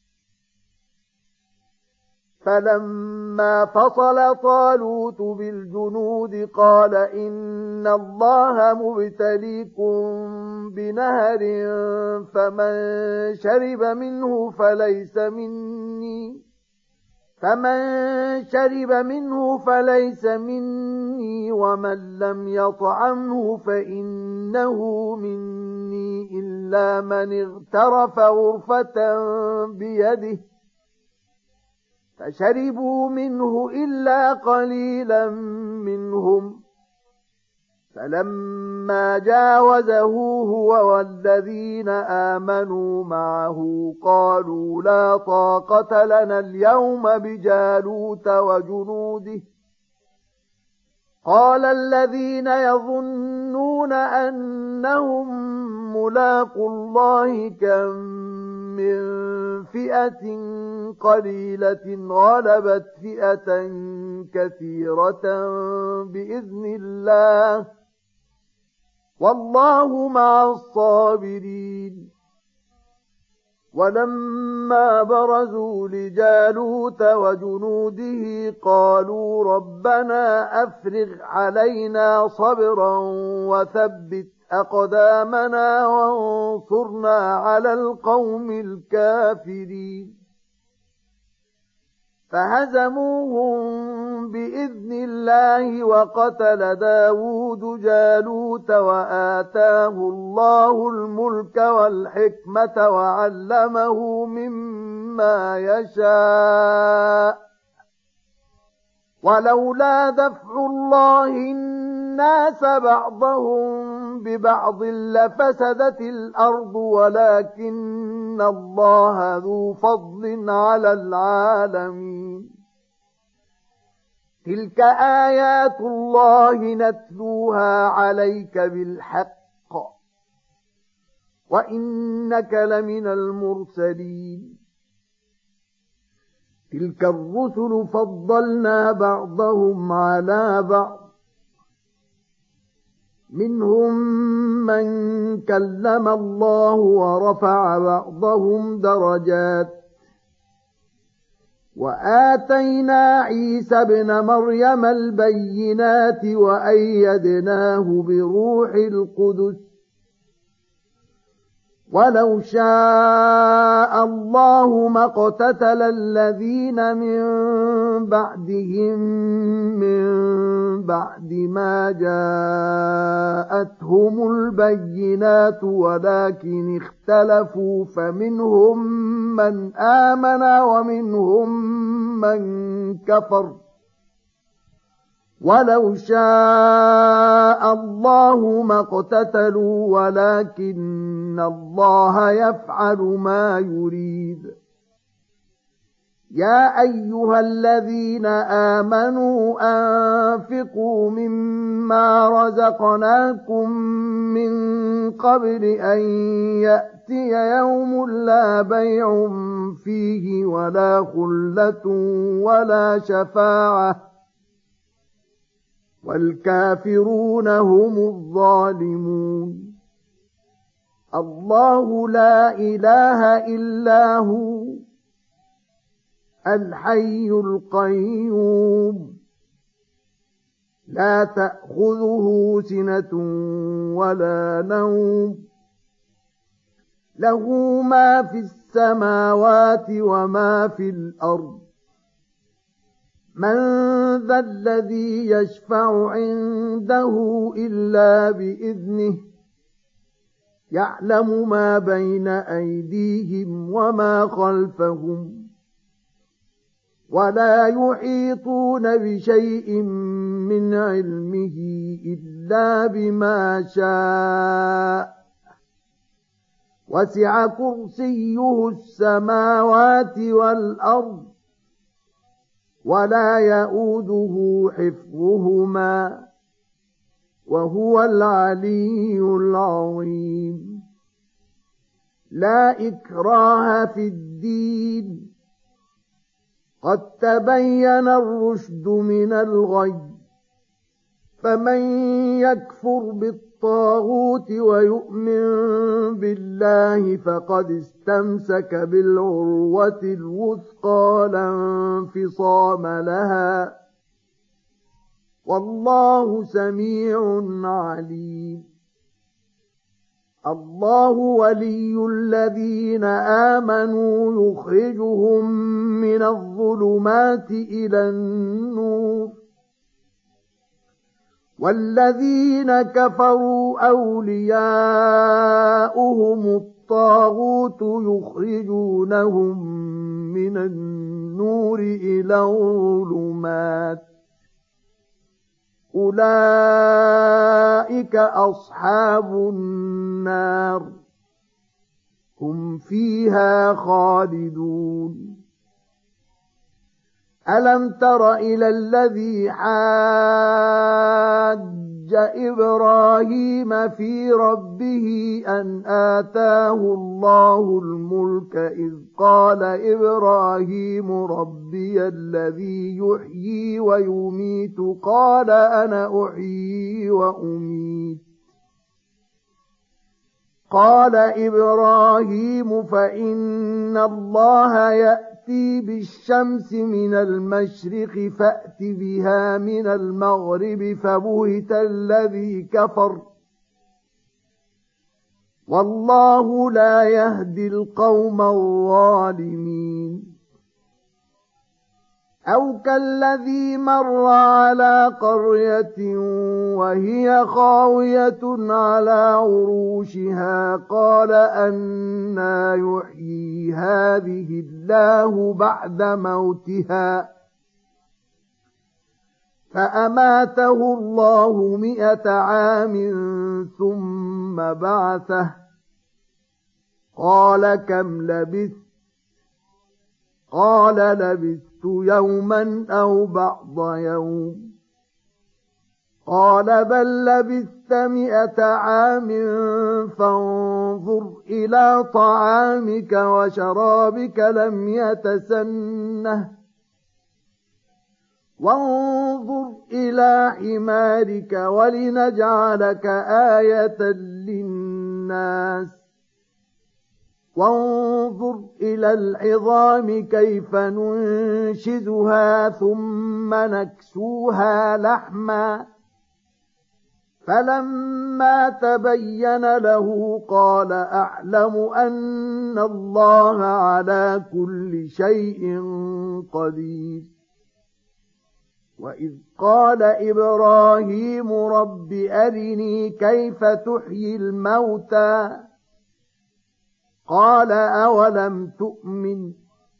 فلما فصل طالوت بالجنود قال إن الله مبتليكم بنهر فمن شرب منه فليس مني فمن شرب منه فليس مني ومن لم يطعمه فإنه مني إلا من اغترف غرفة بيده فشربوا منه إلا قليلا منهم فلما جاوزه هو والذين آمنوا معه قالوا لا طاقة لنا اليوم بجالوت وجنوده قال الذين يظنون أنهم ملاقو الله كم من فئة قليلة غلبت فئة كثيرة بإذن الله والله مع الصابرين. ولما برزوا لجالوت وجنوده قالوا ربنا أفرغ علينا صبرا وثبت أقدامنا وانصرنا على القوم الكافرين فهزموهم بإذن الله وقتل داود جالوت وآتاه الله الملك والحكمة وعلمه مما يشاء ولولا دفع الله الناس بعضهم ببعض لفسدت الأرض ولكن الله ذو فضل على العالمين. تلك آيات الله نتلوها عليك بالحق وإنك لمن المرسلين. تلك الرسل فضلنا بعضهم على بعض منهم من كلم الله ورفع بعضهم درجات وآتينا عيسى ابن مريم البينات وأيدناه بروح القدس ولو شاء الله ما اقتتل الذين من بعدهم من بعد ما جاءتهم البينات ولكن اختلفوا فمنهم من آمن ومنهم من كفر ولو شاء الله ما اقتتلوا ولكن الله يفعل ما يريد. يا أيها الذين آمنوا أنفقوا مما رزقناكم من قبل أن يأتي يوم لا بيع فيه ولا خلة ولا شفاعة والكافرون هم الظالمون. الله لا إله إلا هو الحي القيوم لا تأخذه سنة ولا نوم له ما في السماوات وما في الأرض من ذا الذي يشفع عنده إلا بإذنه يعلم ما بين أيديهم وما خلفهم ولا يحيطون بشيء من علمه إلا بما شاء وسع كرسيه السماوات والأرض ولا يؤوده حفظهما وهو العلي العظيم. لا إكراه في الدين قد تبين الرشد من الغي فمن يكفر بالطاغوت ويؤمن بالله فقد استمسك بالعروة الوثقى لا انفصام لها والله سميع عليم. الله ولي الذين آمنوا يخرجهم من الظلمات إلى النور والذين كفروا أولياؤهم الطاغوت يخرجونهم من النور إلى الظلمات أولئك أصحاب النار هم فيها خالدون. ألم تر إلى الذي حاج إبراهيم في ربه أن آتاه الله الملك إذ قال إبراهيم ربي الذي يحيي ويميت قال أنا أحيي وأميت قال إبراهيم فإن الله يأتي بالشمس من المشرق فأت بها من المغرب فبهت الذي كفر والله لا يهدي القوم الظالمين. أو كالذي مر على قرية وهي خاوية على عروشها قال أنى يحيي هذه الله بعد موتها فأماته الله مئة عام ثم بعثه قال كم لبثت قال لبثت يوما أو بعض يوم قال بل لبثت مئة عام فانظر إلى طعامك وشرابك لم يتسنه وانظر إلى حمارك ولنجعلك آية للناس وانظر إلى العظام كيف ننشزها ثم نكسوها لحما فلما تبين له قال أعلم أن الله على كل شيء قدير. وإذ قال إبراهيم رب أرني كيف تحيي الموتى قال أولم تؤمن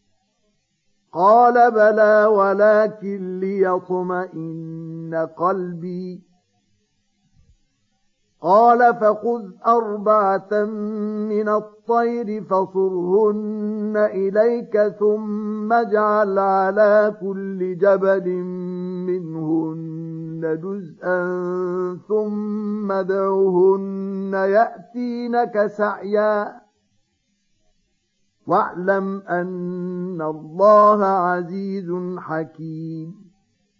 قال بلى ولكن ليطمئن قلبي قال فخذ أربعة من الطير فصرهن إليك ثم اجعل على كل جبل منهن جزءا ثم ادعهن يأتينك سعيا واعلم أن الله عزيز حكيم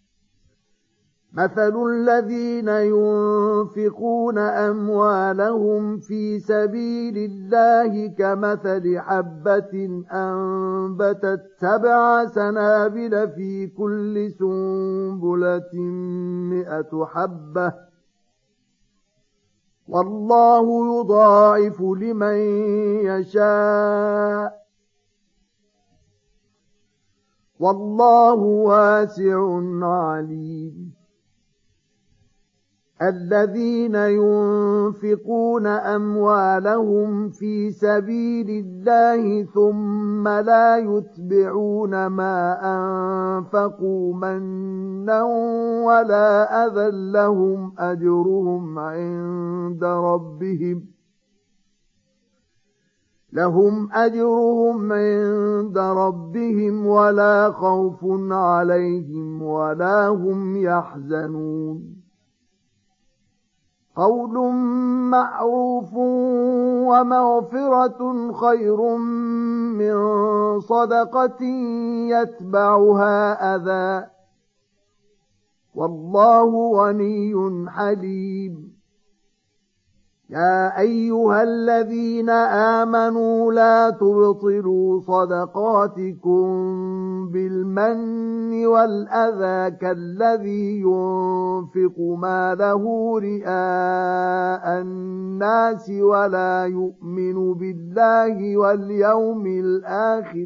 مثل الذين ينفقون أموالهم في سبيل الله كمثل حبة أنبتت سبع سنابل في كل سنبلة مئة حبة والله يضاعف لمن يشاء والله واسع عليم الذين ينفقون أموالهم في سبيل الله ثم لا يتبعون ما أنفقوا منا ولا أذى لهم أجرهم عند ربهم لهم أجرهم عند ربهم ولا خوف عليهم ولا هم يحزنون قول معروف ومغفرة خير من صدقة يتبعها أذى والله غني حليم يا أيها الذين آمنوا لا تبطلوا صدقاتكم بالمن والأذى كالذي ينفق ماله رئاء الناس ولا يؤمن بالله واليوم الآخر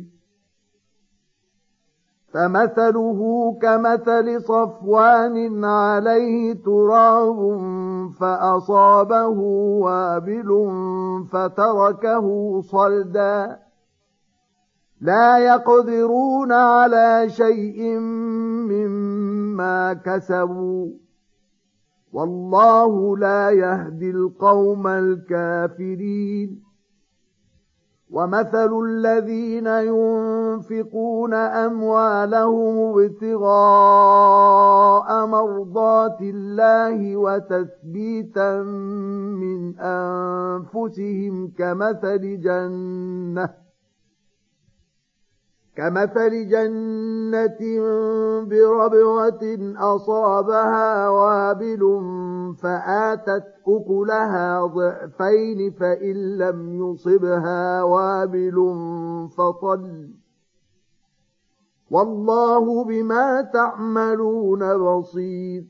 فمثله كمثل صفوان عليه تراب فأصابه وابل فتركه صلدا لا يقدرون على شيء مما كسبوا والله لا يهدي القوم الكافرين ومثل الذين ينفقون أموالهم ابتغاء مرضات الله وتثبيتا من أنفسهم كمثل جنة كمثل جنة بربوة أصابها وابل فآتت أكلها ضعفين فإن لم يصبها وابل فطل والله بما تعملون بصير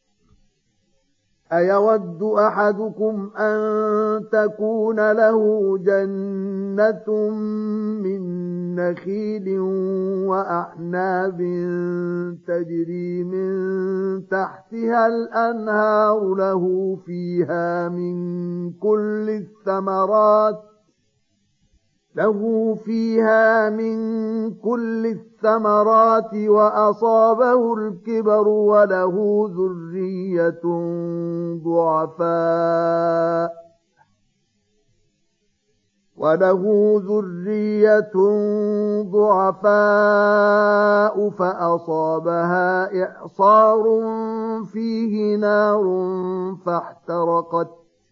أيود أحدكم أن تكون له جنة من نخيل وأعناب تجري من تحتها الأنهار له فيها من كل الثمرات له فيها من كل الثمرات وأصابه الكبر وله ذرية ضعفاء وله ذرية ضعفاء فأصابها إعصار فيه نار فاحترقت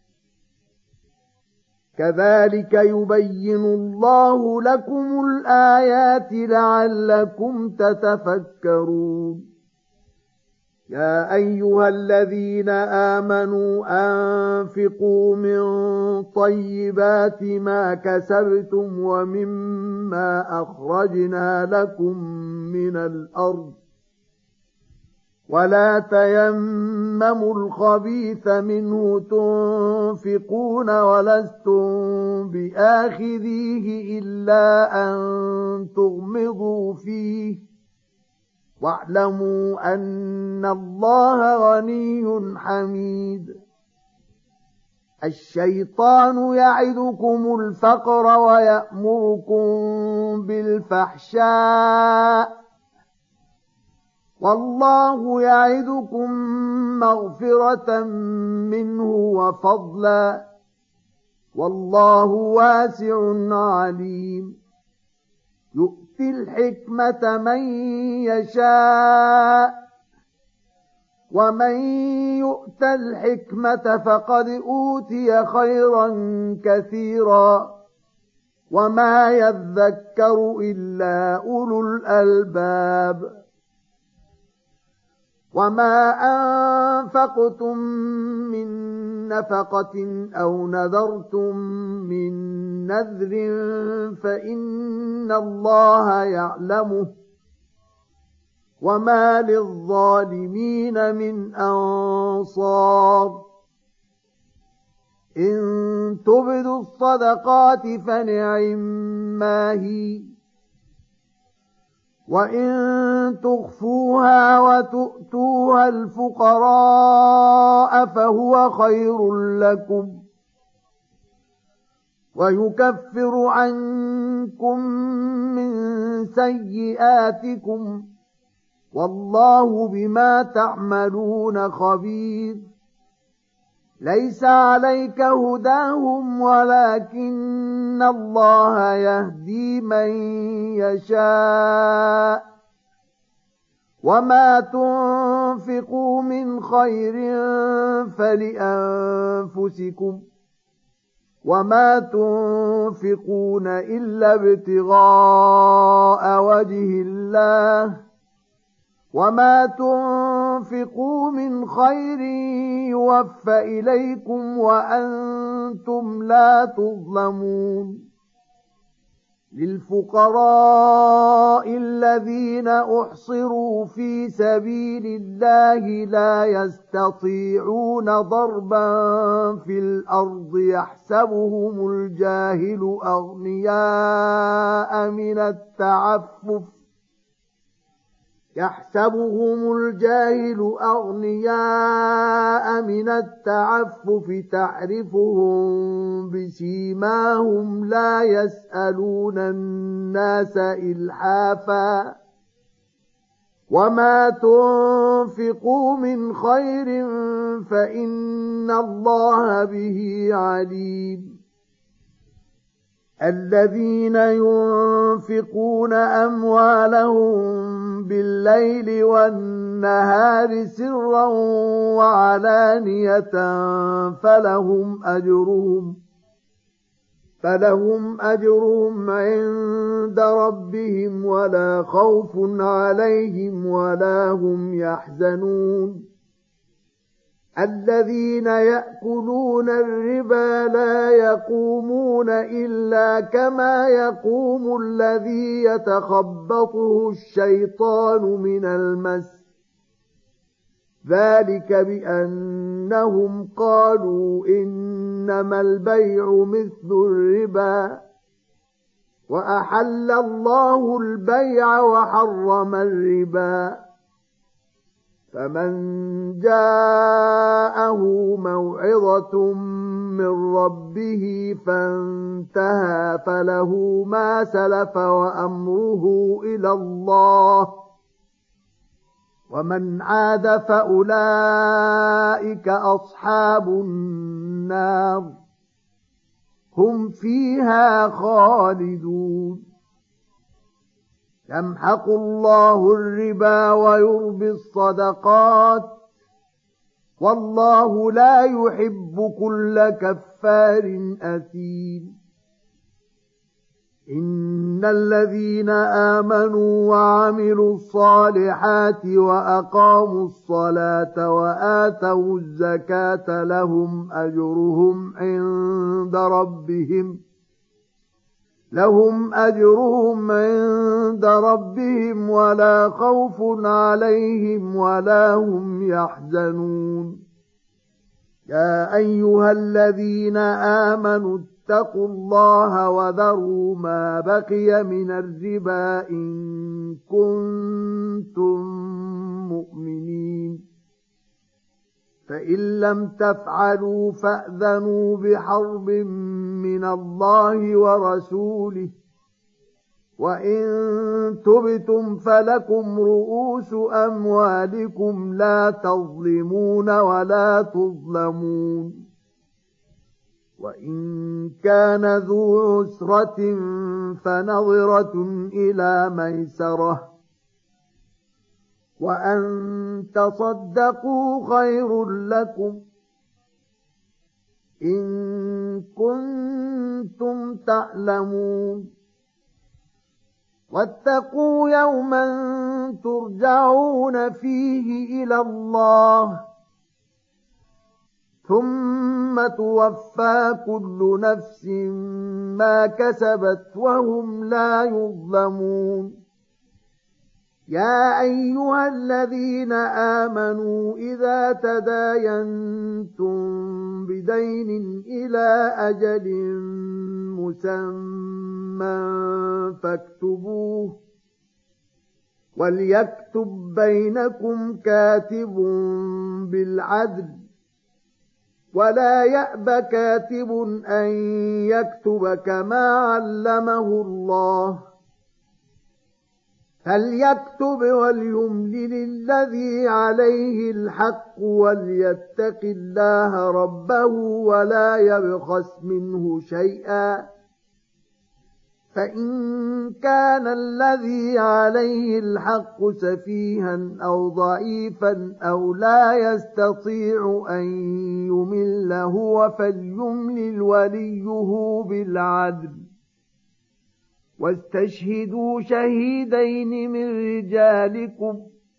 كذلك يبين الله لكم الآيات لعلكم تتفكرون يا أيها الذين آمنوا أنفقوا من طيبات ما كسبتم ومما أخرجنا لكم من الأرض ولا تيمموا الخبيث منه تنفقون ولستم بآخذيه إلا أن تغمضوا فيه واعلموا أن الله غني حميد الشيطان يعدكم الفقر ويأمركم بالفحشاء والله يعدكم مغفرة منه وفضلا والله واسع عليم يؤتي الحكمة من يشاء ومن يؤت الحكمة فقد أوتي خيرا كثيرا وما يذكر إلا أولو الألباب وما أنفقتم من نفقة أو نذرتم من نذر فإن الله يعلمه وما للظالمين من أنصار إن تبدوا الصدقات فنعما هي وإن تخفوها وتؤتوها الفقراء فهو خير لكم ويكفر عنكم من سيئاتكم والله بما تعملون خبير ليس عليك هداهم ولكن الله يهدي من يشاء وما تنفقوا من خير فلأنفسكم وما تنفقون إلا ابتغاء وجه الله وما تنفقوا من خير يوفى إليكم وأنتم لا تظلمون للفقراء الذين أحصروا في سبيل الله لا يستطيعون ضربا في الأرض يحسبهم الجاهل أغنياء من التعفف يحسبهم الجاهل أغنياء من التعفف تعرفهم بسيماهم لا يسألون الناس إلحافا وما تنفقوا من خير فإن الله به عليم الذين ينفقون أموالهم بالليل والنهار سرا وعلانية فلهم أجرهم فلهم أجرهم عند ربهم ولا خوف عليهم ولا هم يحزنون الذين يأكلون الربا لا يقومون إلا كما يقوم الذي يتخبطه الشيطان من المس ذلك بأنهم قالوا إنما البيع مثل الربا وأحل الله البيع وحرم الربا فمن جاءه موعظة من ربه فانتهى فله ما سلف وأمره إلى الله ومن عاد فأولئك أصحاب النار هم فيها خالدون يمحق الله الربا ويربي الصدقات والله لا يحب كل كفار أثيم إن الذين آمنوا وعملوا الصالحات وأقاموا الصلاة وآتوا الزكاة لهم أجرهم عند ربهم لهم أجرهم عند ربهم ولا خوف عليهم ولا هم يحزنون يا أيها الذين آمنوا اتقوا الله وذروا ما بقي من الربا إن كنتم مؤمنين فإن لم تفعلوا فأذنوا بحرب من الله ورسوله وإن تبتم فلكم رؤوس أموالكم لا تظلمون ولا تظلمون وإن كان ذو عسرة فنظرة إلى ميسرة وأن تصدقوا خير لكم إن كنتم تعلمون واتقوا يوما ترجعون فيه إلى الله ثم توفى كل نفس ما كسبت وهم لا يظلمون يا أيها الذين آمنوا إذا تداينتم بدين إلى أجل مسمى فاكتبوه وليكتب بينكم كاتب بالعدل ولا يأب كاتب أن يكتب كما علمه الله فليكتب وليملل الذي عليه الحق وليتق الله ربه ولا يبخس منه شيئا فإن كان الذي عليه الحق سفيها أو ضعيفا أو لا يستطيع أن يمل هو فليملل وليه بالعدل واستشهدوا شهيدين من رجالكم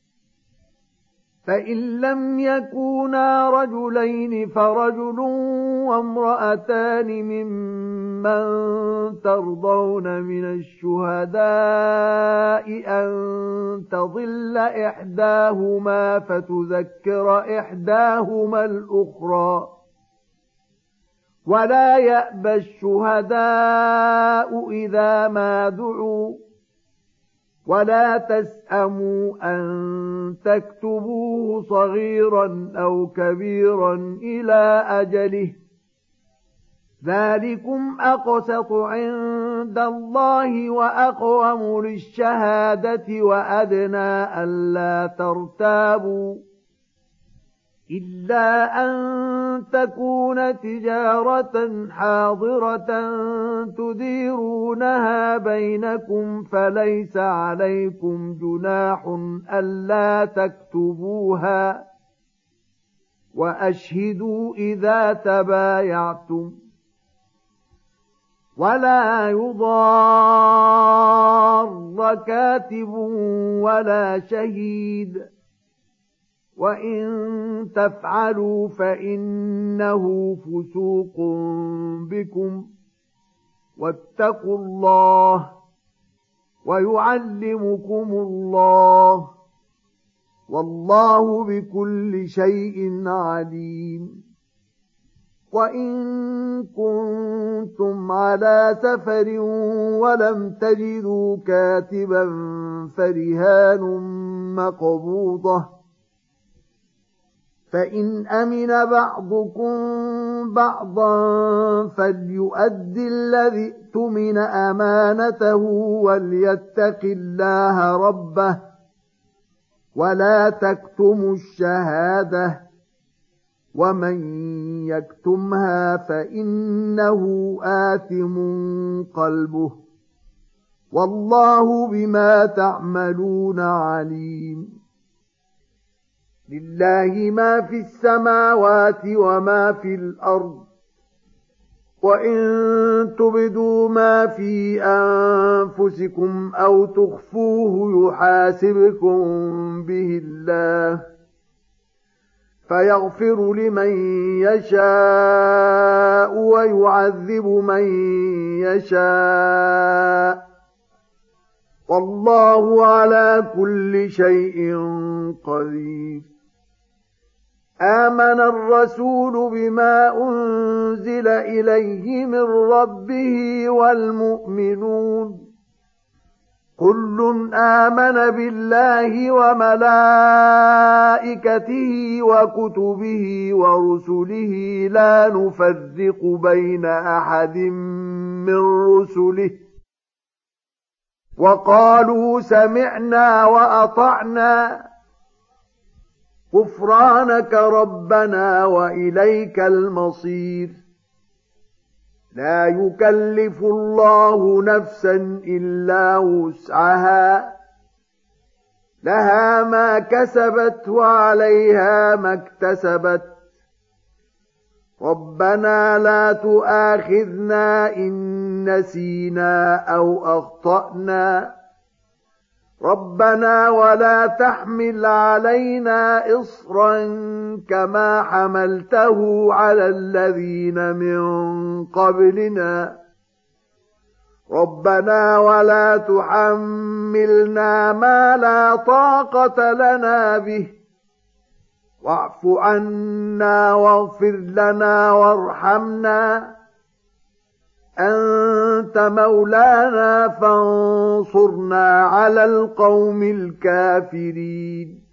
فإن لم يكونا رجلين فرجل وامرأتان ممن ترضون من الشهداء أن تضل إحداهما فتذكر إحداهما الأخرى ولا يأبى الشهداء إذا ما دعوا ولا تسأموا أن تكتبوه صغيرا أو كبيرا إلى أجله ذلكم أقسط عند الله وأقوم للشهادة وأدنى ألا ترتابوا إلا أن تكون تجارة حاضرة تديرونها بينكم فليس عليكم جناح ألا تكتبوها وأشهدوا إذا تبايعتم ولا يضار كاتب ولا شهيد وإن تفعلوا فإنه فسوق بكم واتقوا الله ويعلمكم الله والله بكل شيء عليم وإن كنتم على سفر ولم تجدوا كاتبا فرهان مقبوضة فإن أمن بعضكم بعضا فليؤد الذي اؤتمن أمانته وليتق الله ربه ولا تكتموا الشهادة ومن يكتمها فإنه آثم قلبه والله بما تعملون عليم لله ما في السماوات وما في الأرض وإن تبدوا ما في أنفسكم أو تخفوه يحاسبكم به الله فيغفر لمن يشاء ويعذب من يشاء والله على كل شيء قدير آمن الرسول بما أنزل إليه من ربه والمؤمنون كل آمن بالله وملائكته وكتبه ورسله لا نفرق بين أحد من رسله وقالوا سمعنا وأطعنا غفرانك ربنا وإليك المصير لا يكلف الله نفسا إلا وسعها لها ما كسبت وعليها ما اكتسبت ربنا لا تؤاخذنا إن نسينا أو أخطأنا ربنا ولا تحمل علينا إصرا كما حملته على الذين من قبلنا ربنا ولا تحملنا ما لا طاقة لنا به واعف عنا واغفر لنا وارحمنا أنت مولانا فانصرنا على القوم الكافرين